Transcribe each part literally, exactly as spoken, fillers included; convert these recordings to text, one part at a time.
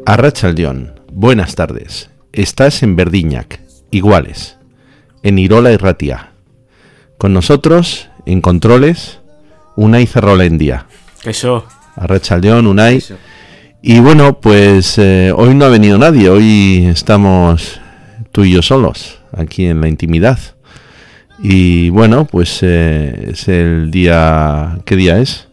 Arratsaldeon, buenas tardes. Estás en Verdiñac, iguales, en Irola y Ratia. Con nosotros, en controles, Unai Ferrolendia. Eso. Arratsaldeon, Unai. Eso. Y bueno, pues eh, hoy no ha venido nadie, hoy estamos tú y yo solos, aquí en la intimidad. Y bueno, pues eh, es el día... ¿Qué día es?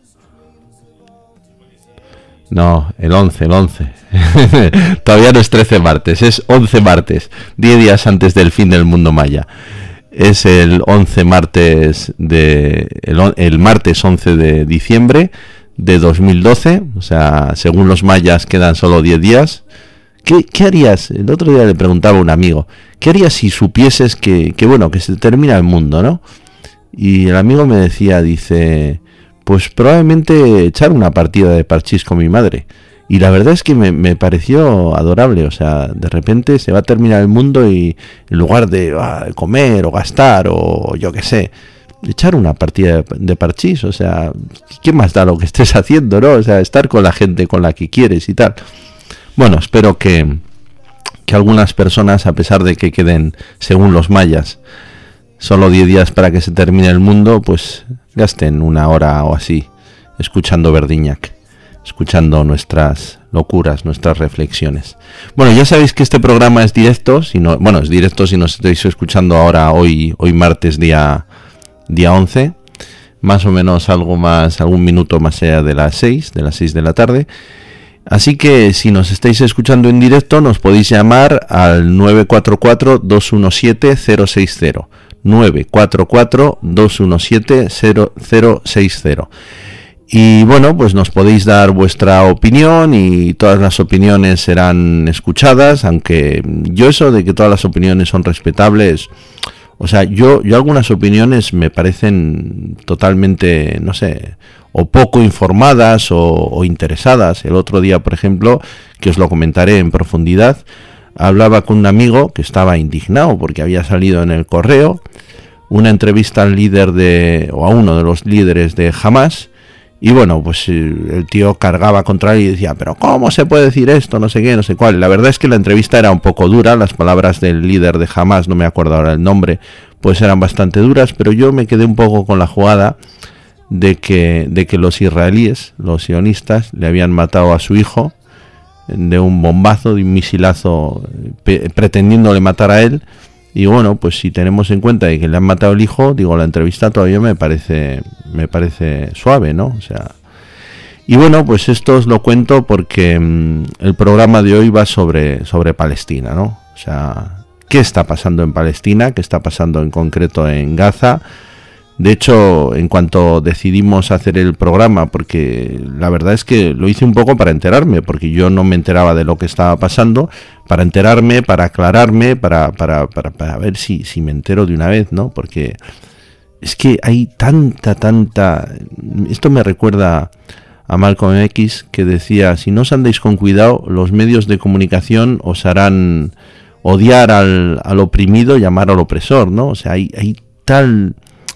No, el once, el once. Todavía no es trece martes, es once martes, diez días antes del fin del mundo maya. Es el once martes de el, el martes once de diciembre de dos mil doce, o sea, según los mayas quedan solo diez días. ¿Qué, qué harías? El otro día le preguntaba a un amigo, ¿qué harías si supieses que, que bueno, que se termina el mundo, ¿no? Y el amigo me decía, dice, pues probablemente echar una partida de parchís con mi madre. Y la verdad es que me, me pareció adorable, o sea, de repente se va a terminar el mundo y en lugar de ah, comer o gastar o yo qué sé, echar una partida de, de parchís, o sea, ¿qué más da lo que estés haciendo, no? O sea, estar con la gente con la que quieres y tal. Bueno, espero que, que algunas personas, a pesar de que queden, según los mayas, solo diez días para que se termine el mundo, pues gasten una hora o así escuchando Verdiñac, escuchando nuestras locuras, nuestras reflexiones. Bueno, ya sabéis que este programa es directo, si no, bueno, es directo si nos estáis escuchando ahora, hoy, hoy martes día, día once, más o menos algo más, algún minuto más allá de las seis, de las seis de la tarde. Así que si nos estáis escuchando en directo, nos podéis llamar al nueve cuatro cuatro, dos uno siete, cero seis cero. nueve cuatro cuatro, dos uno siete, cero cero seis cero. Y bueno, pues nos podéis dar vuestra opinión y todas las opiniones serán escuchadas, aunque yo eso de que todas las opiniones son respetables, o sea, yo, yo algunas opiniones me parecen totalmente, no sé, o poco informadas o, o interesadas. El otro día, por ejemplo, que os lo comentaré en profundidad, hablaba con un amigo que estaba indignado porque había salido en el Correo una entrevista al líder de, o a uno de los líderes de Hamas, y bueno, pues el tío cargaba contra él y decía, pero ¿cómo se puede decir esto? No sé qué, no sé cuál. La verdad es que la entrevista era un poco dura, las palabras del líder de Hamas, no me acuerdo ahora el nombre, pues eran bastante duras, pero yo me quedé un poco con la jugada de que, de que los israelíes, los sionistas, le habían matado a su hijo de un bombazo, de un misilazo, pe- pretendiéndole matar a él. Y bueno, pues si tenemos en cuenta de que le han matado el hijo, digo, la entrevista todavía me parece me parece suave, ¿no? O sea, y bueno, pues esto os lo cuento porque mmm, el programa de hoy va sobre sobre Palestina, ¿no? O sea, ¿qué está pasando en Palestina? ¿Qué está pasando en concreto en Gaza? De hecho, en cuanto decidimos hacer el programa, porque la verdad es que lo hice un poco para enterarme, porque yo no me enteraba de lo que estaba pasando, para enterarme, para aclararme, para para, para, para ver si, si me entero de una vez, ¿no? Porque es que hay tanta, tanta... Esto me recuerda a Malcolm X, que decía, si no os andáis con cuidado, los medios de comunicación os harán odiar al, al oprimido y amar al opresor, ¿no? O sea, hay, hay tal...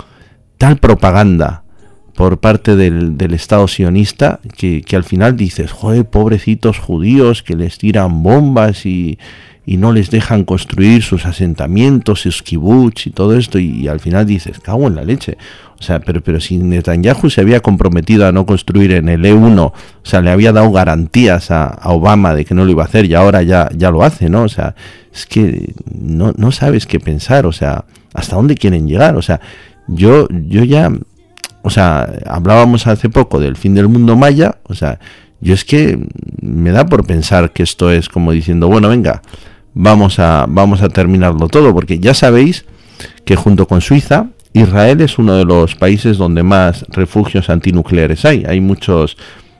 tal propaganda por parte del, del Estado sionista que, que al final dices, joder, pobrecitos judíos que les tiran bombas y, y no les dejan construir sus asentamientos, sus kibbutz y todo esto, y, y al final dices, cago en la leche. O sea, pero, pero si Netanyahu se había comprometido a no construir en el E uno, o sea, le había dado garantías a, a Obama de que no lo iba a hacer y ahora ya, ya lo hace, ¿no? O sea, es que no, no sabes qué pensar, o sea, hasta dónde quieren llegar, o sea, Yo, yo ya, o sea, hablábamos hace poco del fin del mundo maya, o sea, yo es que me da por pensar que esto es como diciendo, bueno, venga, vamos a, vamos a terminarlo todo, porque ya sabéis que junto con Suiza, Israel es uno de los países donde más refugios antinucleares hay. Hay muchos,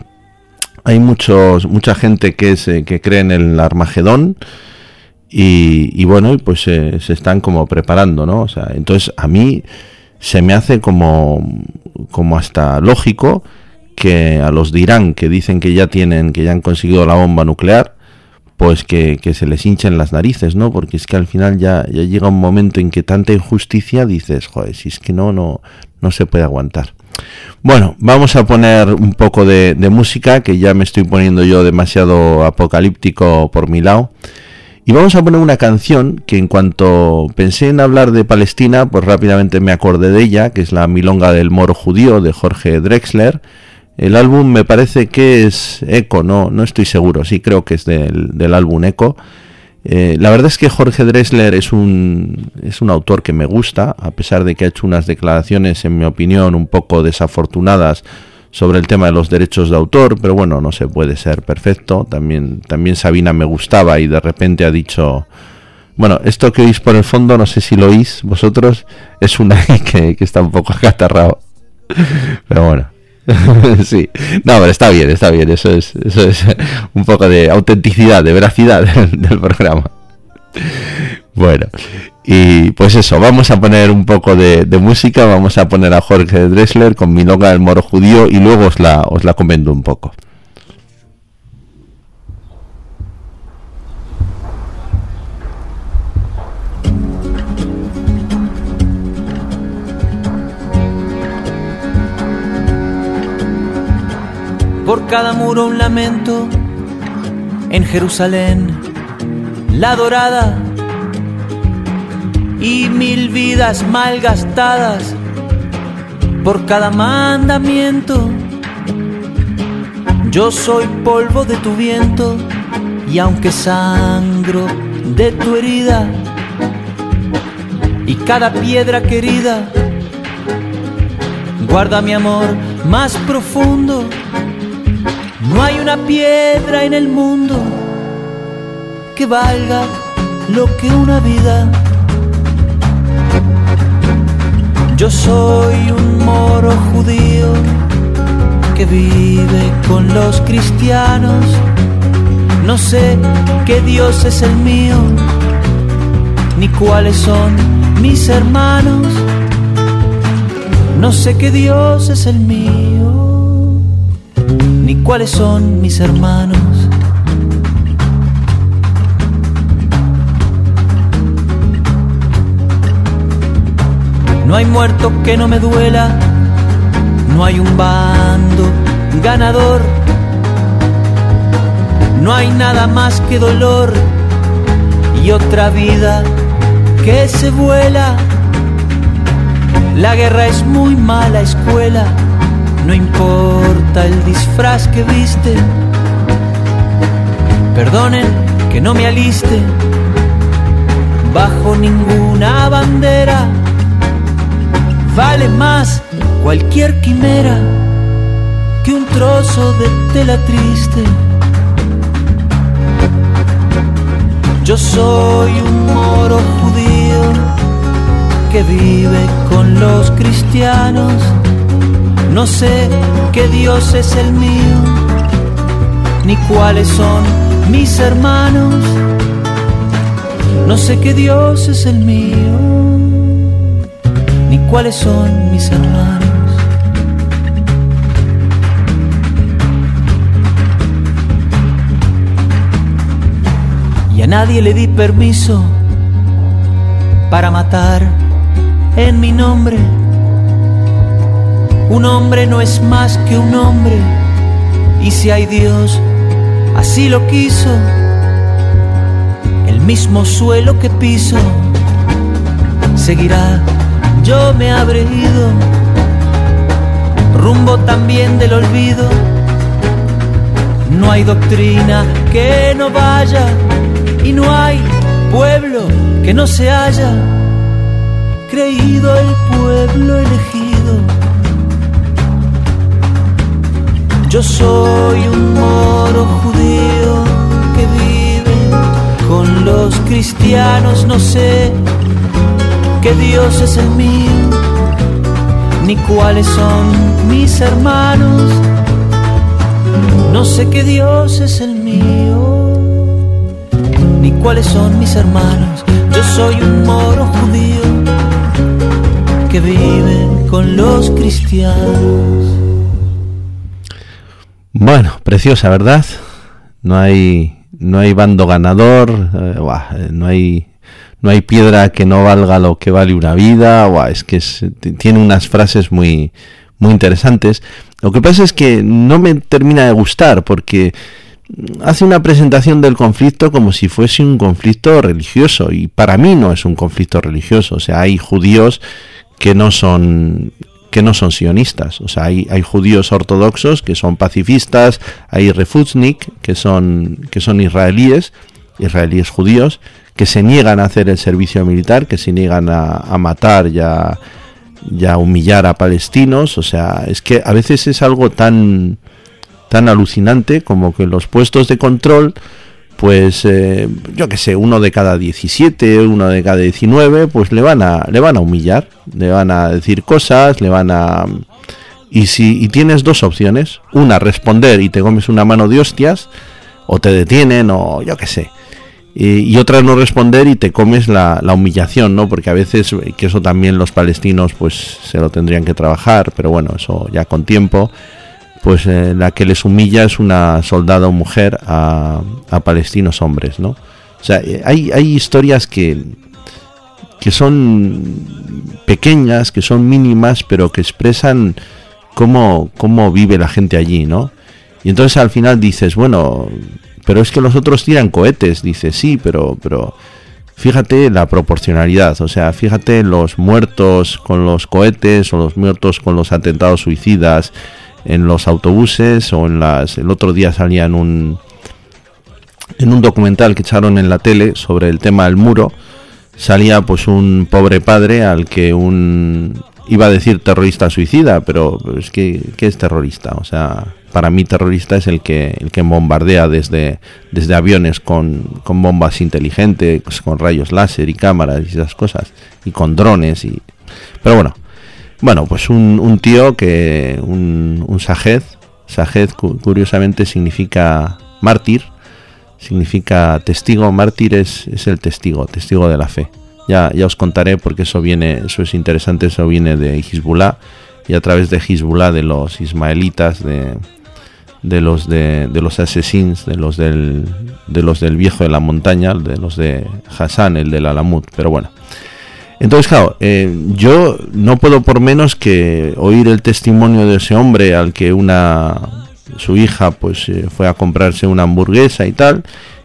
hay muchos, mucha gente que es, que cree en el Armagedón. Y, y bueno, pues eh, se están como preparando, ¿no? O sea, entonces a mí se me hace como, como hasta lógico que a los de Irán, que dicen que ya tienen, que ya han conseguido la bomba nuclear, pues que, que se les hinchen las narices, ¿no? Porque es que al final ya, ya llega un momento en que tanta injusticia dices, joder, si es que no, no, no se puede aguantar. Bueno, vamos a poner un poco de, de música, que ya me estoy poniendo yo demasiado apocalíptico por mi lado. Y vamos a poner una canción que en cuanto pensé en hablar de Palestina, pues rápidamente me acordé de ella, que es la Milonga del Moro Judío de Jorge Drexler. El álbum me parece que es Eco, no, no estoy seguro, sí creo que es del, del álbum Eco. Eh, la verdad es que Jorge Drexler es un, es un autor que me gusta, a pesar de que ha hecho unas declaraciones, en mi opinión, un poco desafortunadas sobre el tema de los derechos de autor, pero bueno, no se puede ser perfecto. También, también Sabina me gustaba y de repente ha dicho... Bueno, esto que oís por el fondo, no sé si lo oís vosotros, es una que, que está un poco acatarrado. Pero bueno, sí, no, pero está bien, está bien, eso es, eso es un poco de autenticidad, de veracidad del, del programa. Bueno, y pues eso, vamos a poner un poco de, de música, vamos a poner a Jorge Drexler con Milonga del Moro Judío y luego os la, os la comento un poco. Por cada muro un lamento, en Jerusalén, la dorada, y mil vidas malgastadas, por cada mandamiento. Yo soy polvo de tu viento, y aunque sangro de tu herida, y cada piedra querida, guarda mi amor más profundo. No hay una piedra en el mundo que valga lo que una vida. Yo soy un moro judío que vive con los cristianos. No sé qué Dios es el mío, ni cuáles son mis hermanos. No sé qué Dios es el mío, ni cuáles son mis hermanos. No hay muerto que no me duela, no hay un bando ganador, no hay nada más que dolor y otra vida que se vuela. La guerra es muy mala escuela, no importa el disfraz que viste. Perdonen que no me aliste bajo ninguna bandera. Vale más cualquier quimera que un trozo de tela triste. Yo soy un moro judío que vive con los cristianos. No sé qué Dios es el mío, ni cuáles son mis hermanos. No sé qué Dios es el mío, ni cuáles son mis hermanos. Y a nadie le di permiso para matar en mi nombre. Un hombre no es más que un hombre, y si hay Dios, así lo quiso. El mismo suelo que piso seguirá. Yo me habré ido rumbo también del olvido. No hay doctrina que no vaya, y no hay pueblo que no se haya creído el pueblo elegido. Yo soy un moro judío que vive con los cristianos. No sé qué Dios es el mío, ni cuáles son mis hermanos. No sé qué Dios es el mío, ni cuáles son mis hermanos. Yo soy un moro judío que vive con los cristianos. Bueno, preciosa, ¿verdad? No hay no hay bando ganador, eh, buah, no hay no hay piedra que no valga lo que vale una vida, buah, es que es, tiene unas frases muy muy interesantes. Lo que pasa es que no me termina de gustar porque hace una presentación del conflicto como si fuese un conflicto religioso, y para mí no es un conflicto religioso. O sea, hay judíos que no son que no son sionistas, o sea, hay, hay judíos ortodoxos que son pacifistas, hay refuznik que son que son israelíes, israelíes judíos, que se niegan a hacer el servicio militar, que se niegan a, a matar y a, y a humillar a palestinos. O sea, es que a veces es algo tan tan alucinante como que los puestos de control, pues eh, yo que sé, uno de cada diecisiete, uno de cada diecinueve, pues le van a le van a humillar, le van a decir cosas, le van a y si y tienes dos opciones, una, responder y te comes una mano de hostias, o te detienen, o yo que sé, y, y otra, no responder y te comes la, la humillación, ¿no? Porque a veces, que eso también los palestinos pues se lo tendrían que trabajar, pero bueno, eso ya con tiempo. Pues eh, la que les humilla es una soldado mujer a, a palestinos hombres, ¿no? O sea, hay, hay historias que, que son pequeñas, que son mínimas, pero que expresan cómo, cómo vive la gente allí, ¿no? Y entonces al final dices, bueno, pero es que los otros tiran cohetes. Dices, sí, pero, pero fíjate la proporcionalidad, o sea, fíjate los muertos con los cohetes o los muertos con los atentados suicidas en los autobuses o en las... El otro día salía en un en un documental que echaron en la tele sobre el tema del muro, salía pues un pobre padre al que un... iba a decir terrorista suicida, pero es que ¿qué es terrorista? O sea, para mí terrorista es el que el que bombardea desde desde aviones con, con bombas inteligentes, con rayos láser y cámaras y esas cosas, y con drones y... Pero bueno, Bueno, pues un, un tío que, un, un Shahed, Shahed curiosamente significa mártir, significa testigo. Mártir es, es el testigo, testigo de la fe. Ya, ya os contaré porque eso viene, eso es interesante, eso viene de Hezbollah, y a través de Hezbollah, de los ismaelitas, de, de los de, de los asesinos, de los del, de los del viejo de la montaña, de los de Hassan, el del Alamut. Pero bueno. Entonces, claro, eh, yo no puedo por menos que oír el testimonio de ese hombre al que una su hija pues eh, fue a comprarse una hamburguesa y tal,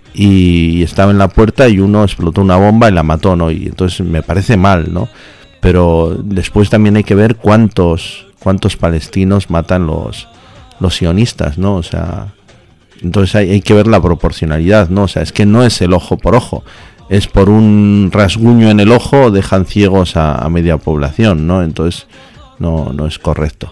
y estaba en la puerta y uno explotó una bomba y la mató, ¿no? Y entonces me parece mal, ¿no? Pero después también hay que ver cuántos cuántos palestinos matan los los sionistas, ¿no? O sea, entonces hay, hay que ver la proporcionalidad, ¿no? O sea, es que no es el ojo por ojo. Es por un rasguño en el ojo dejan ciegos a, a media población, ¿no? Entonces no, no es correcto.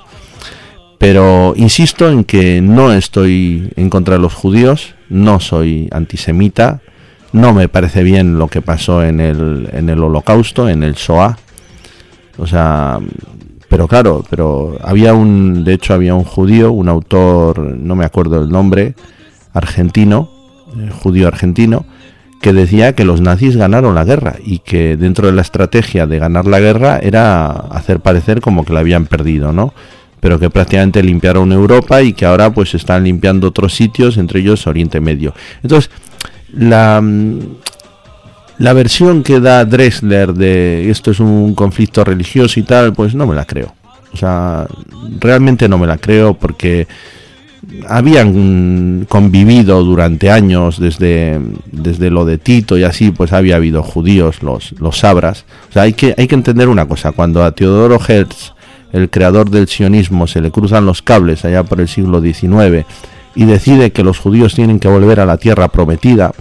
Pero insisto en que no estoy en contra de los judíos, no soy antisemita, no me parece bien lo que pasó en el, en el Holocausto, en el Shoah. O sea, pero claro, pero había un, de hecho había un judío, un autor, no me acuerdo el nombre, argentino, eh, judío argentino, que decía que los nazis ganaron la guerra y que dentro de la estrategia de ganar la guerra era hacer parecer como que la habían perdido, ¿no? Pero que prácticamente limpiaron Europa y que ahora pues están limpiando otros sitios, entre ellos Oriente Medio. Entonces, la, la versión que da Drexler de esto es un conflicto religioso y tal, pues no me la creo. O sea, realmente no me la creo porque habían convivido durante años desde desde lo de Tito y así, pues había habido judíos, los los sabras. O sea, hay que hay que entender una cosa: cuando a Teodoro Herzl, el creador del sionismo, se le cruzan los cables allá por el siglo diecinueve y decide que los judíos tienen que volver a la tierra prometida,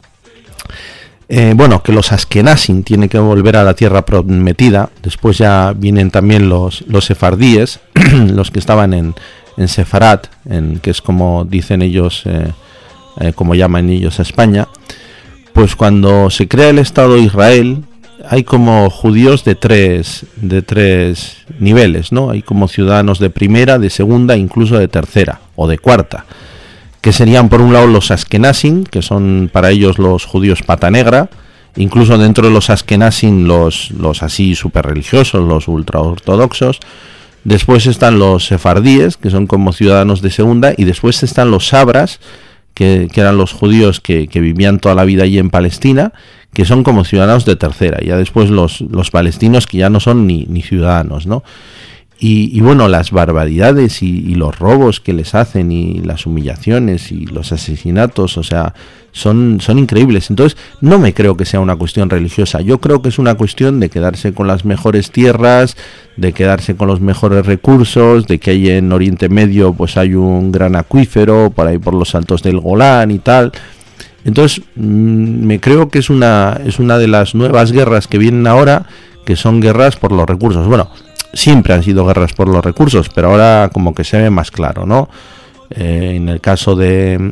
eh, bueno, que los askenazim tienen que volver a la tierra prometida. Después ya vienen también los los sefardíes, los que estaban en en Sefarat, en, que es como dicen ellos, eh, eh, como llaman ellos a España. Pues cuando se crea el Estado de Israel, hay como judíos de tres de tres niveles, ¿no? Hay como ciudadanos de primera, de segunda, incluso de tercera o de cuarta, que serían por un lado los askenazim, que son para ellos los judíos pata negra. Incluso dentro de los askenazim los los así super religiosos, los ultra ortodoxos. Después están los sefardíes, que son como ciudadanos de segunda, y después están los sabras, que, que eran los judíos que, que vivían toda la vida allí en Palestina, que son como ciudadanos de tercera, y ya después los, los palestinos que ya no son ni, ni ciudadanos, ¿no? Y, y bueno, las barbaridades y, y los robos que les hacen y las humillaciones y los asesinatos, o sea, son, son increíbles. Entonces, no me creo que sea una cuestión religiosa. Yo creo que es una cuestión de quedarse con las mejores tierras, de quedarse con los mejores recursos, de que ahí en Oriente Medio pues hay un gran acuífero, por ahí por los altos del Golán y tal. Entonces, mmm, me creo que es una, es una de las nuevas guerras que vienen ahora, que son guerras por los recursos. Bueno, siempre han sido guerras por los recursos, pero ahora como que se ve más claro, ¿no? Eh, en el caso de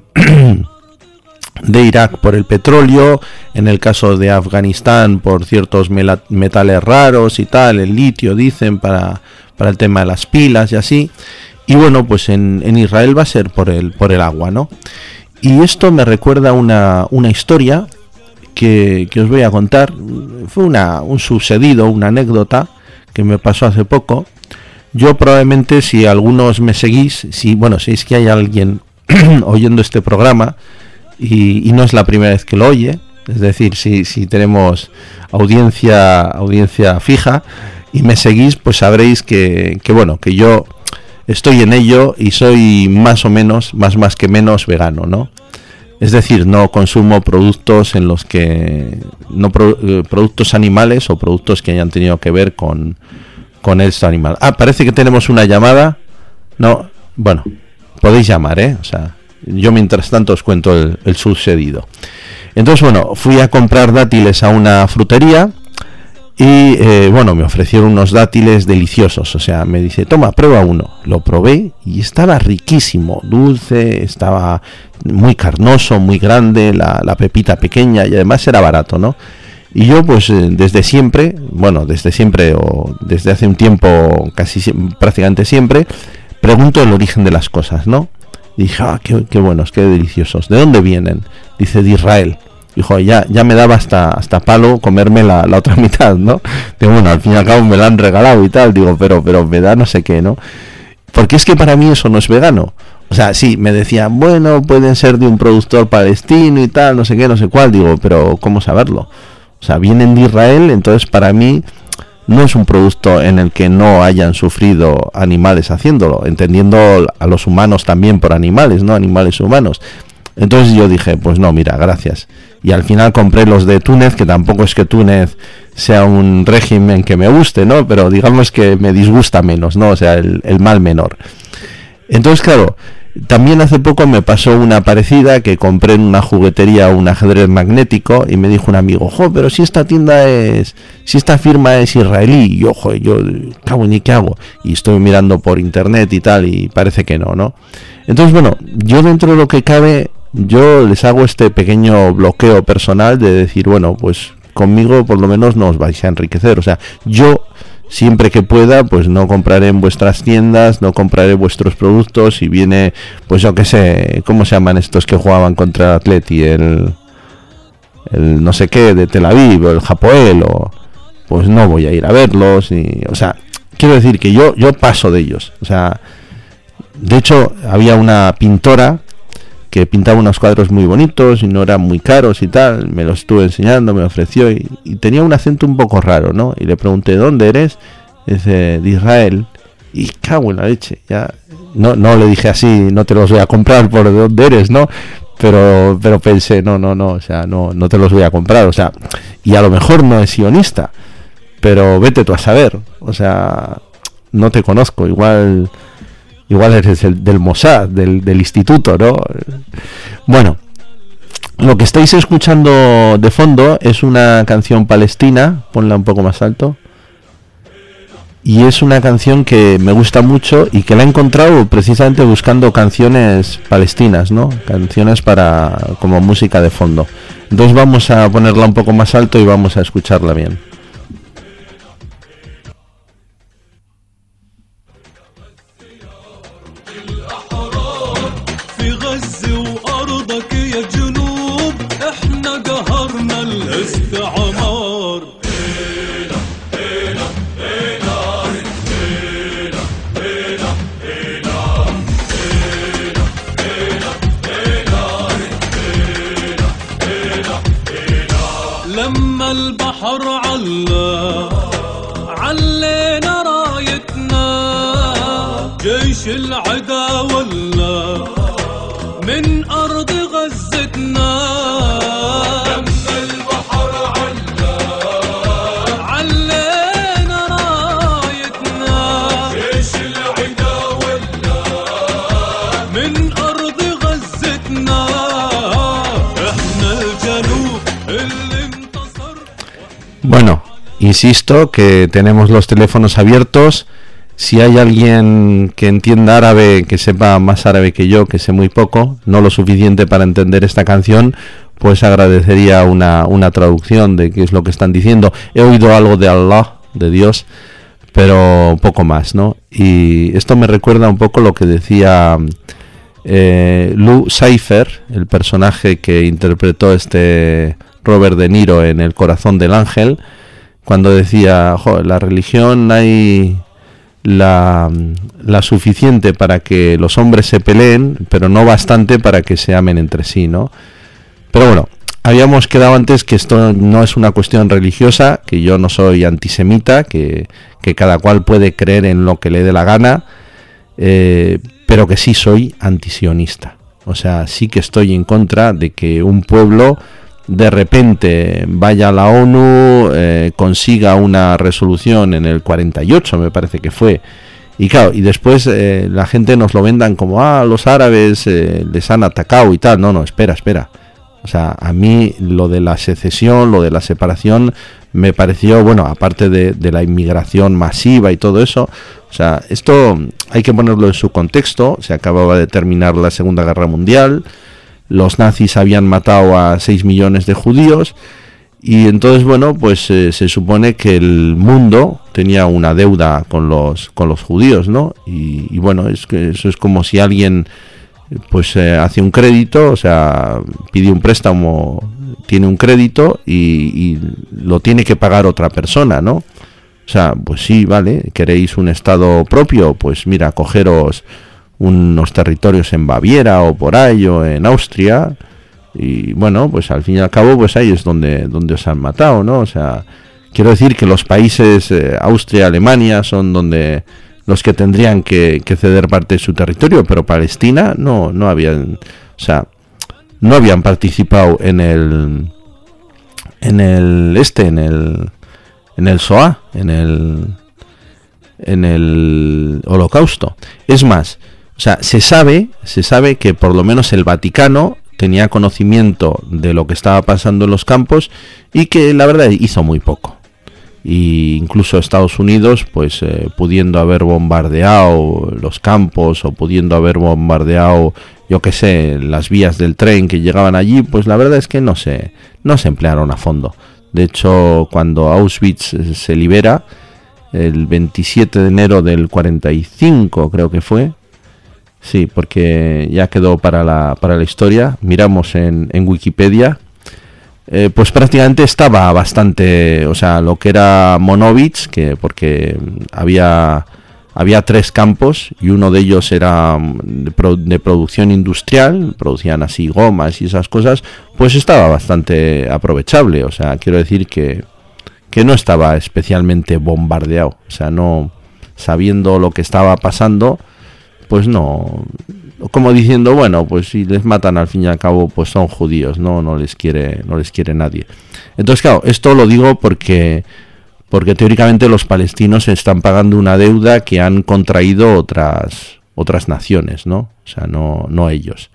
de Irak por el petróleo, en el caso de Afganistán por ciertos metales raros y tal, el litio dicen para, para el tema de las pilas y así, y bueno, pues en, en Israel va a ser por el, por el agua, ¿no? Y esto me recuerda una, una historia que, que os voy a contar. Fue una, un sucedido, una anécdota que me pasó hace poco. Yo probablemente, si algunos me seguís, si bueno, si es que hay alguien oyendo este programa y, y no es la primera vez que lo oye, es decir, si, si tenemos audiencia audiencia fija y me seguís, pues sabréis que, que bueno, que yo estoy en ello y soy más o menos, más más que menos vegano, ¿no? Es decir, no consumo productos en los que no pro, eh, productos animales o productos que hayan tenido que ver con con esto animal. Ah, parece que tenemos una llamada. No, bueno, podéis llamar, ¿eh? O sea, yo mientras tanto os cuento el, el sucedido. Entonces, bueno, fui a comprar dátiles a una frutería y, eh, bueno, me ofrecieron unos dátiles deliciosos. O sea, me dice, toma, prueba uno. Lo probé y estaba riquísimo, dulce, estaba muy carnoso, muy grande, la, la pepita pequeña y además era barato, ¿no? Y yo pues desde siempre, bueno, desde siempre o desde hace un tiempo, casi prácticamente siempre, pregunto el origen de las cosas, ¿no? Y dije, ah, qué, qué buenos, qué deliciosos. ¿De dónde vienen? Dice, de Israel. Dijo, ya, ya me daba hasta, hasta palo comerme la, la otra mitad, ¿no? Digo, bueno, al fin y al cabo me la han regalado y tal, digo, pero, pero me da no sé qué, ¿no? Porque es que para mí eso no es vegano. O sea, sí, me decían, bueno, pueden ser de un productor palestino y tal, no sé qué, no sé cuál. Digo, pero ¿cómo saberlo? O sea, vienen de Israel, entonces para mí no es un producto en el que no hayan sufrido animales haciéndolo, entendiendo a los humanos también por animales, ¿no? Animales humanos. Entonces yo dije, pues no, mira, gracias. Y al final compré los de Túnez, que tampoco es que Túnez sea un régimen que me guste, ¿no? Pero digamos que me disgusta menos, ¿no? O sea, el, el mal menor. Entonces, claro, también hace poco me pasó una parecida, que compré en una juguetería un ajedrez magnético y me dijo un amigo, jo, pero si esta tienda es, si esta firma es israelí, y ojo, yo cago ni qué hago, y estoy mirando por internet y tal, y parece que no, ¿no? Entonces, bueno, yo dentro de lo que cabe, yo les hago este pequeño bloqueo personal de decir, bueno, pues conmigo por lo menos no os vais a enriquecer, o sea, yo siempre que pueda, pues no compraré en vuestras tiendas, no compraré vuestros productos. Si viene, pues yo qué sé, ¿cómo se llaman estos que jugaban contra el Atleti? El, el no sé qué de Tel Aviv, o el Hapoel, o pues no voy a ir a verlos. Y, o sea, quiero decir que yo, yo paso de ellos. O sea, de hecho, había una pintora que pintaba unos cuadros muy bonitos y no eran muy caros y tal, me los estuve enseñando, me ofreció y, y tenía un acento un poco raro, ¿no? Y le pregunté, ¿dónde eres? Dice, de Israel. Y cago en la leche, ya, no, no le dije así, no te los voy a comprar por dónde eres, ¿no? Pero, pero pensé, no, no, no, o sea, no, no te los voy a comprar, o sea, y a lo mejor no es sionista, pero vete tú a saber, o sea, no te conozco, igual... Igual eres el, del Mossad, del, del instituto, ¿no? Bueno, lo que estáis escuchando de fondo es una canción palestina, ponla un poco más alto. Y es una canción que me gusta mucho y que la he encontrado precisamente buscando canciones palestinas, ¿no? Canciones para como música de fondo. Entonces vamos a ponerla un poco más alto y vamos a escucharla bien. جيش العدا ولا من أرض غزتنا دم البحر علا علينا رايتنا جيش العدا ولا من أرض غزتنا احنا الجنوب اللي انتصر. Bueno, insisto que tenemos los teléfonos abiertos. Si hay alguien que entienda árabe, que sepa más árabe que yo, que sé muy poco, no lo suficiente para entender esta canción, pues agradecería una, una traducción de qué es lo que están diciendo. He oído algo de Allah, de Dios, pero poco más, ¿no? Y esto me recuerda un poco lo que decía eh, Lou Cypher, el personaje que interpretó este Robert De Niro en El corazón del ángel, cuando decía, joder, la religión hay... La, la suficiente para que los hombres se peleen, pero no bastante para que se amen entre sí, ¿no? Pero bueno, habíamos quedado antes que esto no es una cuestión religiosa, que yo no soy antisemita, que, que cada cual puede creer en lo que le dé la gana, eh, pero que sí soy antisionista. O sea, sí que estoy en contra de que un pueblo de repente vaya a la ONU, eh, consiga una resolución en el cuarenta y ocho, me parece que fue, y claro, y después eh, la gente nos lo vendan como, ah, los árabes eh, les han atacado y tal. No, no, espera, espera. O sea, a mí lo de la secesión, lo de la separación, me pareció, bueno, aparte de, de la inmigración masiva y todo eso, o sea, esto hay que ponerlo en su contexto. Se acababa de terminar la Segunda Guerra Mundial, los nazis habían matado a seis millones de judíos y entonces, bueno, pues eh, se supone que el mundo tenía una deuda con los con los judíos, ¿no? Y, y bueno, es que eso es como si alguien pues eh, hace un crédito, o sea, pide un préstamo, tiene un crédito y, y lo tiene que pagar otra persona, ¿no? O sea, pues sí, vale, queréis un estado propio, pues mira, cogeros unos territorios en Baviera o por ahí o en Austria y bueno, pues al fin y al cabo pues ahí es donde donde os han matado, ¿no? O sea, quiero decir que los países eh, Austria, Alemania son donde los que tendrían que, que ceder parte de su territorio, pero Palestina no no habían, o sea, no habían participado en el en el este en el en el Shoah, en el en el Holocausto. Es más, o sea, se sabe, se sabe que por lo menos el Vaticano tenía conocimiento de lo que estaba pasando en los campos y que la verdad hizo muy poco. Y incluso Estados Unidos, pues eh, pudiendo haber bombardeado los campos o pudiendo haber bombardeado, yo qué sé, las vías del tren que llegaban allí, pues la verdad es que no se, no se emplearon a fondo. De hecho, cuando Auschwitz se libera, el veintisiete de enero del cuarenta y cinco creo que fue, sí, porque ya quedó para la para la historia. Miramos en, en Wikipedia, eh, pues prácticamente estaba bastante, o sea, lo que era Monowitz, que porque había había tres campos y uno de ellos era de, pro, de producción industrial, producían así gomas y esas cosas, pues estaba bastante aprovechable. O sea, quiero decir que que no estaba especialmente bombardeado, o sea, no, sabiendo lo que estaba pasando, pues no, como diciendo, bueno, pues si les matan al fin y al cabo, pues son judíos, no, no les quiere, no les quiere nadie. Entonces, claro, esto lo digo porque, porque teóricamente los palestinos están pagando una deuda que han contraído otras, otras naciones, ¿no? O sea, no, no ellos.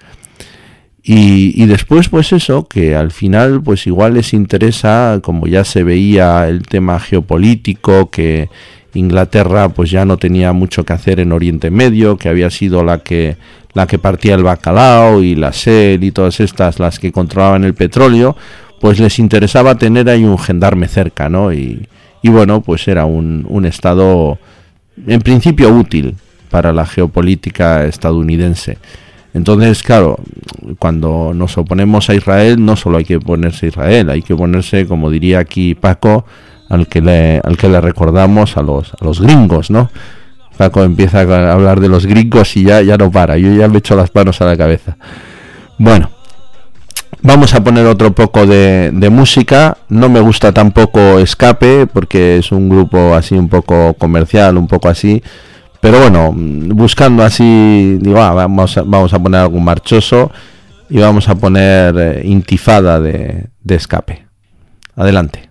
Y, y después, pues eso, que al final, pues igual les interesa, como ya se veía el tema geopolítico, que Inglaterra pues ya no tenía mucho que hacer en Oriente Medio, que había sido la que la que partía el bacalao y la Shell y todas estas las que controlaban el petróleo, pues les interesaba tener ahí un gendarme cerca, ¿no? Y, y bueno, pues era un, un estado en principio útil para la geopolítica estadounidense. Entonces, claro, cuando nos oponemos a Israel, no solo hay que oponerse a Israel, hay que oponerse, como diría aquí Paco, al que le, al que le recordamos a los, a los gringos, ¿no? Paco empieza a hablar de los gringos y ya, ya no para, yo ya me echo las manos a la cabeza. Bueno, vamos a poner otro poco de, de música. No me gusta tampoco Escape, porque es un grupo así un poco comercial, un poco así, pero bueno, buscando así, digo, ah, vamos, a, vamos a poner algo marchoso y vamos a poner eh, Intifada de, de Escape. Adelante.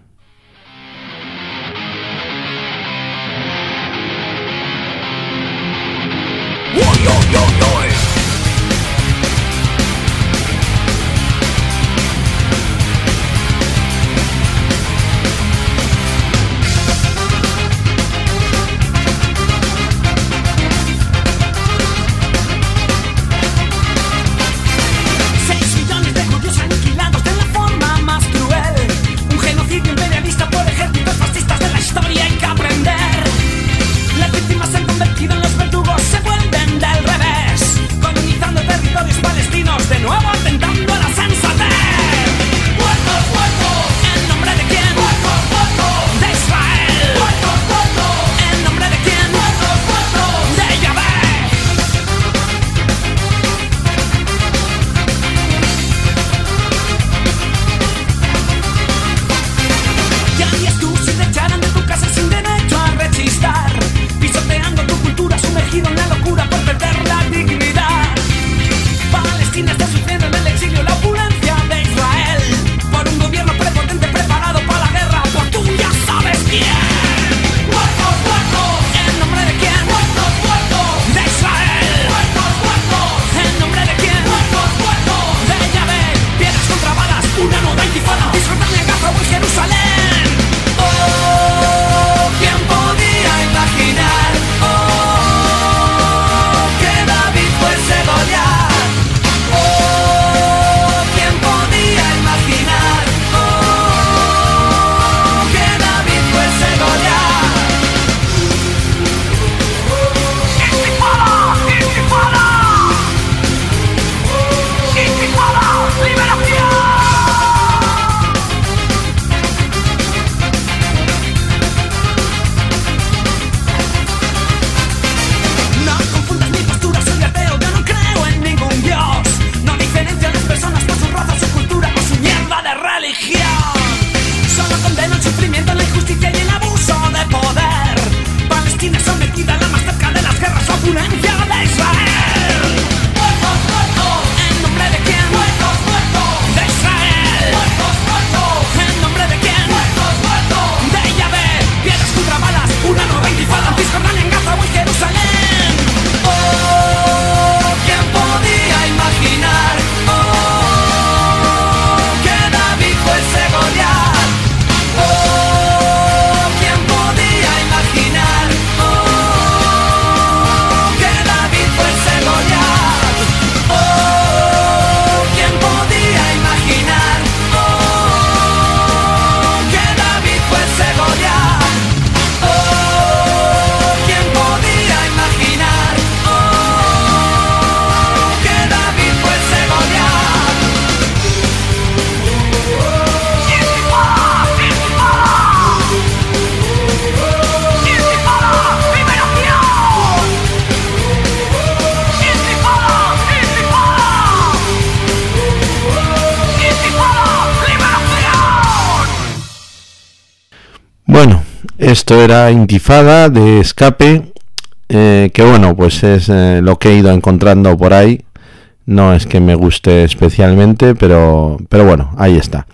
Bueno, esto era Intifada de Escape, eh, que bueno, pues es eh, lo que he ido encontrando por ahí. No es que me guste especialmente, pero, pero bueno, ahí está.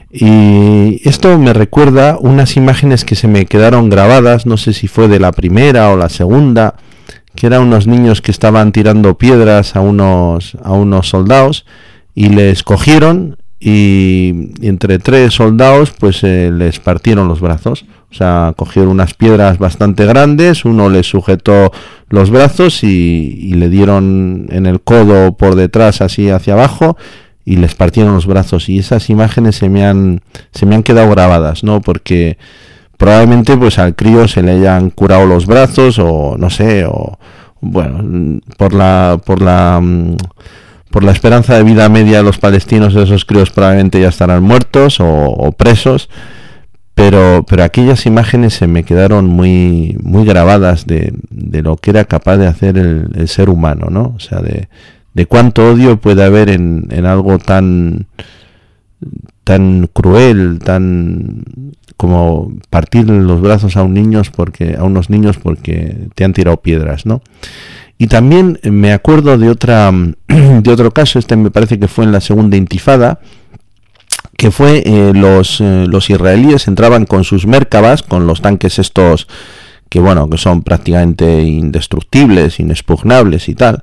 Y esto me recuerda unas imágenes que se me quedaron grabadas, no sé si fue de la primera o la segunda, que eran unos niños que estaban tirando piedras a unos, a unos soldados y les cogieron y, y entre tres soldados pues eh, les partieron los brazos. O sea, cogieron unas piedras bastante grandes, uno les sujetó los brazos y, y le dieron en el codo por detrás así hacia abajo y les partieron los brazos. Y esas imágenes se me han se me han quedado grabadas, ¿no? Porque probablemente pues al crío se le hayan curado los brazos o no sé, o bueno, por la por la por la esperanza de vida media de los palestinos, esos críos probablemente ya estarán muertos o, o presos. Pero, pero aquellas imágenes se me quedaron muy, muy grabadas de, de lo que era capaz de hacer el, el ser humano, ¿no? O sea, de, de cuánto odio puede haber en, en algo tan, tan cruel, tan, como partir los brazos a un niño porque a unos niños porque te han tirado piedras, ¿no? Y también me acuerdo de otra de otro caso, este me parece que fue en la segunda intifada, que fue eh, los eh, los israelíes entraban con sus Merkavas, con los tanques estos que bueno, que son prácticamente indestructibles, inexpugnables y tal,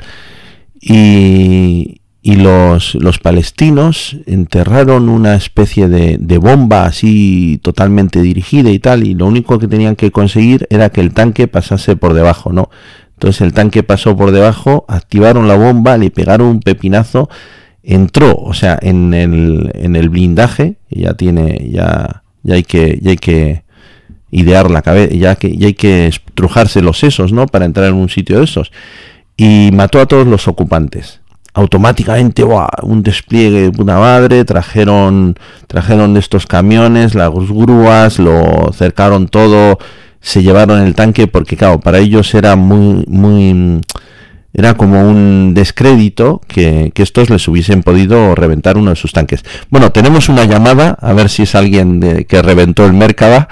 y, y los, los palestinos enterraron una especie de, de bomba así totalmente dirigida y tal, y lo único que tenían que conseguir era que el tanque pasase por debajo, ¿no? Entonces el tanque pasó por debajo, activaron la bomba, le pegaron un pepinazo, entró, o sea, en el, en el blindaje, ya tiene, ya, ya hay que, ya hay que idear la cabeza, ya que ya hay que estrujarse los sesos, ¿no? Para entrar en un sitio de esos. Y mató a todos los ocupantes. Automáticamente, ¡buah!, un despliegue de puta madre, trajeron, trajeron de estos camiones, las grúas, lo cercaron todo, se llevaron el tanque, porque claro, para ellos era muy, muy, era como un descrédito que, que estos les hubiesen podido reventar uno de sus tanques. Bueno, tenemos una llamada, a ver si es alguien de, que reventó el Merkava.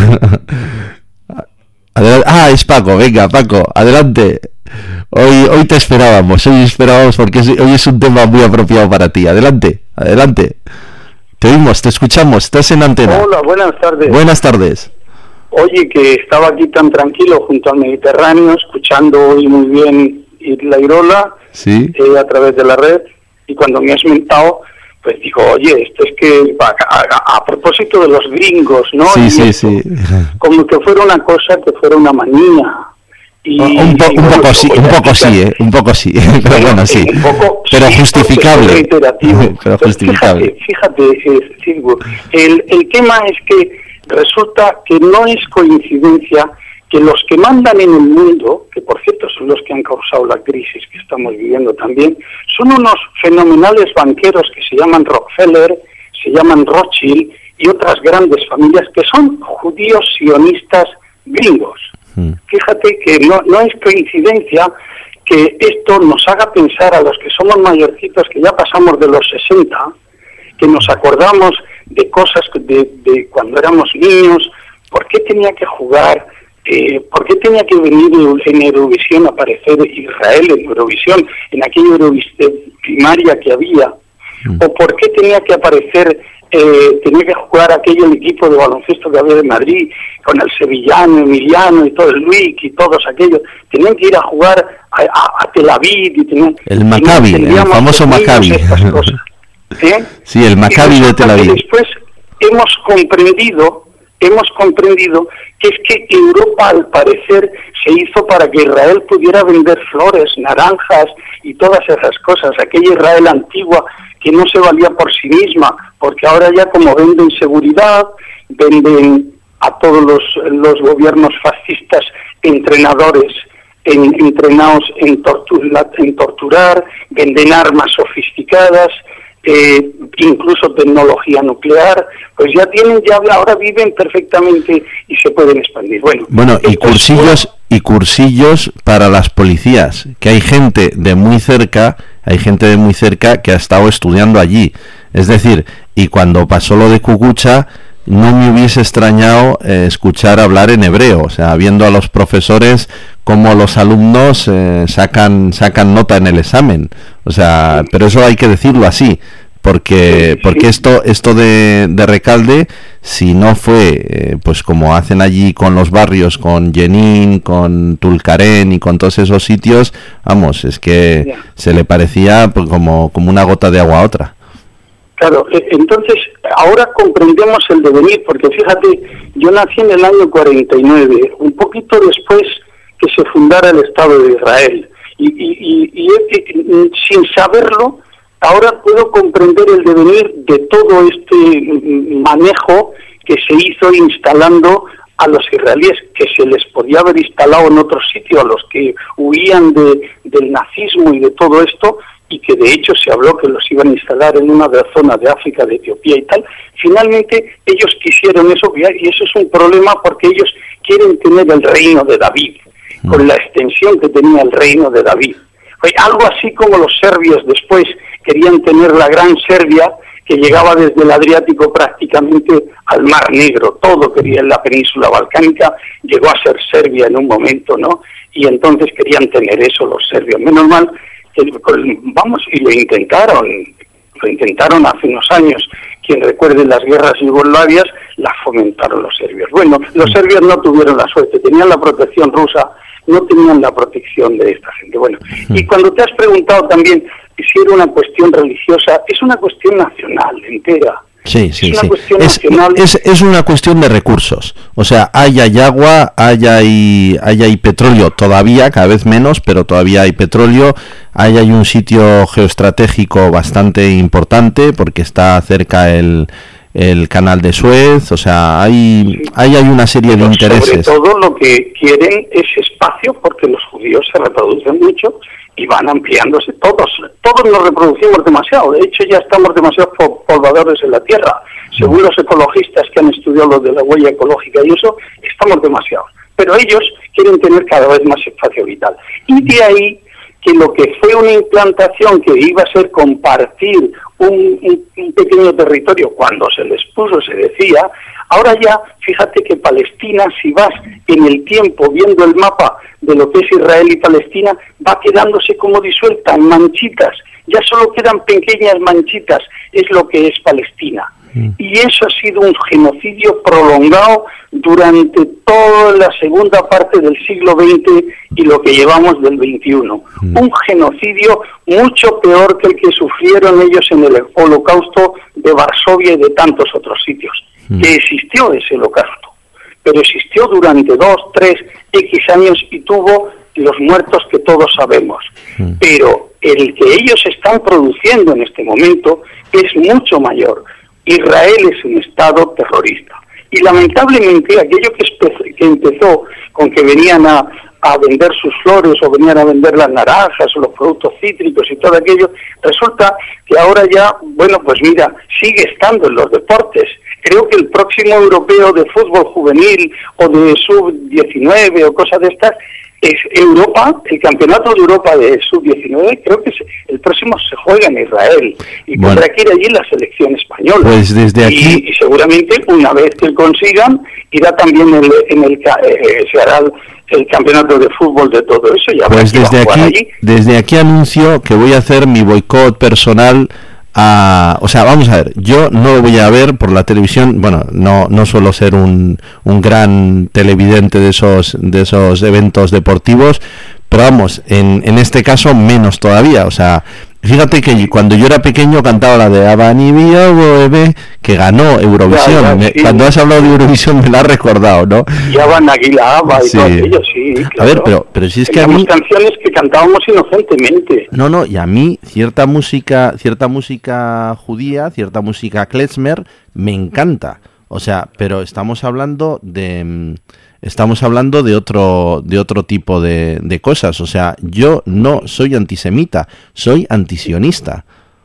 Ah, es Paco, venga Paco, adelante. Hoy hoy te esperábamos, hoy esperábamos porque es, hoy es un tema muy apropiado para ti. Adelante, adelante. Te oímos, te escuchamos, estás en antena. Hola, buenas tardes. Buenas tardes. Oye, que estaba aquí tan tranquilo junto al Mediterráneo, escuchando hoy muy bien la Irola, sí, eh, a través de la red, y cuando me has mentado, pues digo, oye, esto es que a, a, a propósito de los gringos, ¿no? Sí, y sí, esto, sí. Como que fuera una cosa, que fuera una manía. Y, un, po, y un bueno, poco sí, un poco sí, eh, un poco sí, pero bueno, bueno, sí, un poco, pero sí, justificable, pero justificable. Fíjate, fíjate, Silvio, el, el tema es que resulta que no es coincidencia que los que mandan en el mundo, que por cierto son los que han causado la crisis que estamos viviendo también, son unos fenomenales banqueros que se llaman Rockefeller, se llaman Rothschild y otras grandes familias que son judíos sionistas gringos. Mm. Fíjate que no, no es coincidencia que esto nos haga pensar a los que somos mayorcitos, que ya pasamos de los sesenta, que nos acordamos de cosas de, de cuando éramos niños, ¿por qué tenía que jugar? Eh, ¿Por qué tenía que venir en Eurovisión a aparecer Israel en Eurovisión, en aquella Eurovisión primaria que había? Mm. ¿O por qué tenía que aparecer, eh, tenía que jugar aquello el equipo de baloncesto que había de Madrid, con el Sevillano, Emiliano y todo el Luis y todos aquellos? Tenían que ir a jugar a, a, a Tel Aviv y tenían... El Maccabi, el famoso Maccabi. ¿Eh? Sí, el Maccabi de Tel Aviv. Después hemos comprendido... hemos comprendido que es que Europa, al parecer, se hizo para que Israel pudiera vender flores, naranjas y todas esas cosas, aquella Israel antigua que no se valía por sí misma, porque ahora ya como venden seguridad, venden a todos los, los gobiernos fascistas entrenadores, en, entrenados en, tortura, en torturar, venden armas sofisticadas, Eh, incluso tecnología nuclear, pues ya tienen, ya ahora viven perfectamente y se pueden expandir. Bueno, bueno y cursillos es... y cursillos para las policías, que hay gente de muy cerca, hay gente de muy cerca que ha estado estudiando allí. Es decir, y cuando pasó lo de Kukucha, no me hubiese extrañado eh, escuchar hablar en hebreo, o sea, viendo a los profesores cómo los alumnos eh, sacan sacan nota en el examen, o sea, pero eso hay que decirlo así, porque porque esto esto de, de Recalde, si no fue eh, pues como hacen allí con los barrios, con Jenin, con Tulkarem y con todos esos sitios, vamos, es que se le parecía pues, como como una gota de agua a otra. Claro, entonces ahora comprendemos el devenir, porque fíjate, yo nací en el año cuarenta y nueve, un poquito después que se fundara el Estado de Israel, y, y, y, y, y sin saberlo, ahora puedo comprender el devenir de todo este manejo que se hizo instalando a los israelíes, que se les podía haber instalado en otro sitio, a los que huían de, del nazismo y de todo esto, y que de hecho se habló que los iban a instalar en una de las zonas de África, de Etiopía y tal. Finalmente ellos quisieron eso, y eso es un problema porque ellos quieren tener el reino de David, con la extensión que tenía el reino de David. Fue algo así como los serbios después querían tener la gran Serbia, que llegaba desde el Adriático prácticamente al Mar Negro, todo quería en la península balcánica, llegó a ser Serbia en un momento, ¿no? Y entonces querían tener eso los serbios. Menos mal que, vamos, y lo intentaron, lo intentaron hace unos años. Quien recuerde las guerras yugoslavias, las fomentaron los serbios. Bueno, los serbios no tuvieron la suerte, tenían la protección rusa, no tenían la protección de esta gente. Bueno, y cuando te has preguntado también si era una cuestión religiosa, es una cuestión nacional, entera. Sí, sí, es una sí. cuestión Es, nacional. es, es una cuestión de recursos. O sea, hay, hay agua, hay, hay, hay, hay petróleo todavía, cada vez menos, pero todavía hay petróleo. Hay, hay un sitio geoestratégico bastante importante porque está cerca el, el canal de Suez. O sea, hay, Sí. hay, hay una serie Pero de intereses. sobre todo lo que quieren es espacio, porque los judíos se reproducen mucho y van ampliándose todos. Todos nos reproducimos demasiado. De hecho, ya estamos demasiado po- pobladores en la Tierra. Según los ecologistas que han estudiado lo de la huella ecológica y eso, estamos demasiado. Pero ellos quieren tener cada vez más espacio vital. Y de ahí que lo que fue una implantación que iba a ser compartir un, un, un pequeño territorio, cuando se les puso se decía, ahora ya, fíjate que Palestina, si vas en el tiempo viendo el mapa de lo que es Israel y Palestina, va quedándose como disuelta en manchitas, ya solo quedan pequeñas manchitas, es lo que es Palestina. Y eso ha sido un genocidio prolongado durante toda la segunda parte del siglo veinte y lo que llevamos del veintiuno. Mm. Un genocidio mucho peor que el que sufrieron ellos en el Holocausto de Varsovia y de tantos otros sitios. Mm. Que existió ese holocausto, pero existió durante dos, tres, X años y tuvo los muertos que todos sabemos. Mm. Pero el que ellos están produciendo en este momento es mucho mayor. Israel es un Estado terrorista. Y lamentablemente aquello que, espe- que empezó con que venían a, a vender sus flores o venían a vender las naranjas o los productos cítricos y todo aquello, resulta que ahora ya, bueno, pues mira, sigue estando en los deportes. Creo que el próximo europeo de fútbol juvenil o de sub diecinueve o cosas de estas, es Europa, el campeonato de Europa de sub diecinueve, creo que el próximo se juega en Israel y bueno, tendrá que ir allí la selección española. Pues desde aquí y, y seguramente una vez que consigan irá también el, en el eh, se hará el, el campeonato de fútbol de todo eso. Ya pues desde aquí, allí. desde aquí anuncio que voy a hacer mi boicot personal. A, o sea, vamos a ver, yo no lo voy a ver por la televisión, bueno, no no suelo ser un, un gran televidente de esos de esos eventos deportivos, pero vamos, en, en este caso menos todavía, o sea, fíjate que cuando yo era pequeño cantaba la de Abani Bebe, que ganó Eurovisión. Ya, ya, me, sí. Cuando has hablado de Eurovisión me la has recordado, ¿no? Ya van Aguila Aba y Sí. todo aquello, sí, claro. A ver, pero, pero si es que a mí... canciones que cantábamos inocentemente. No, no, y a mí cierta música, cierta música judía, cierta música klezmer, me encanta. O sea, pero estamos hablando de... Estamos hablando de otro de otro tipo de, de cosas. O sea, yo no soy antisemita, soy antisionista.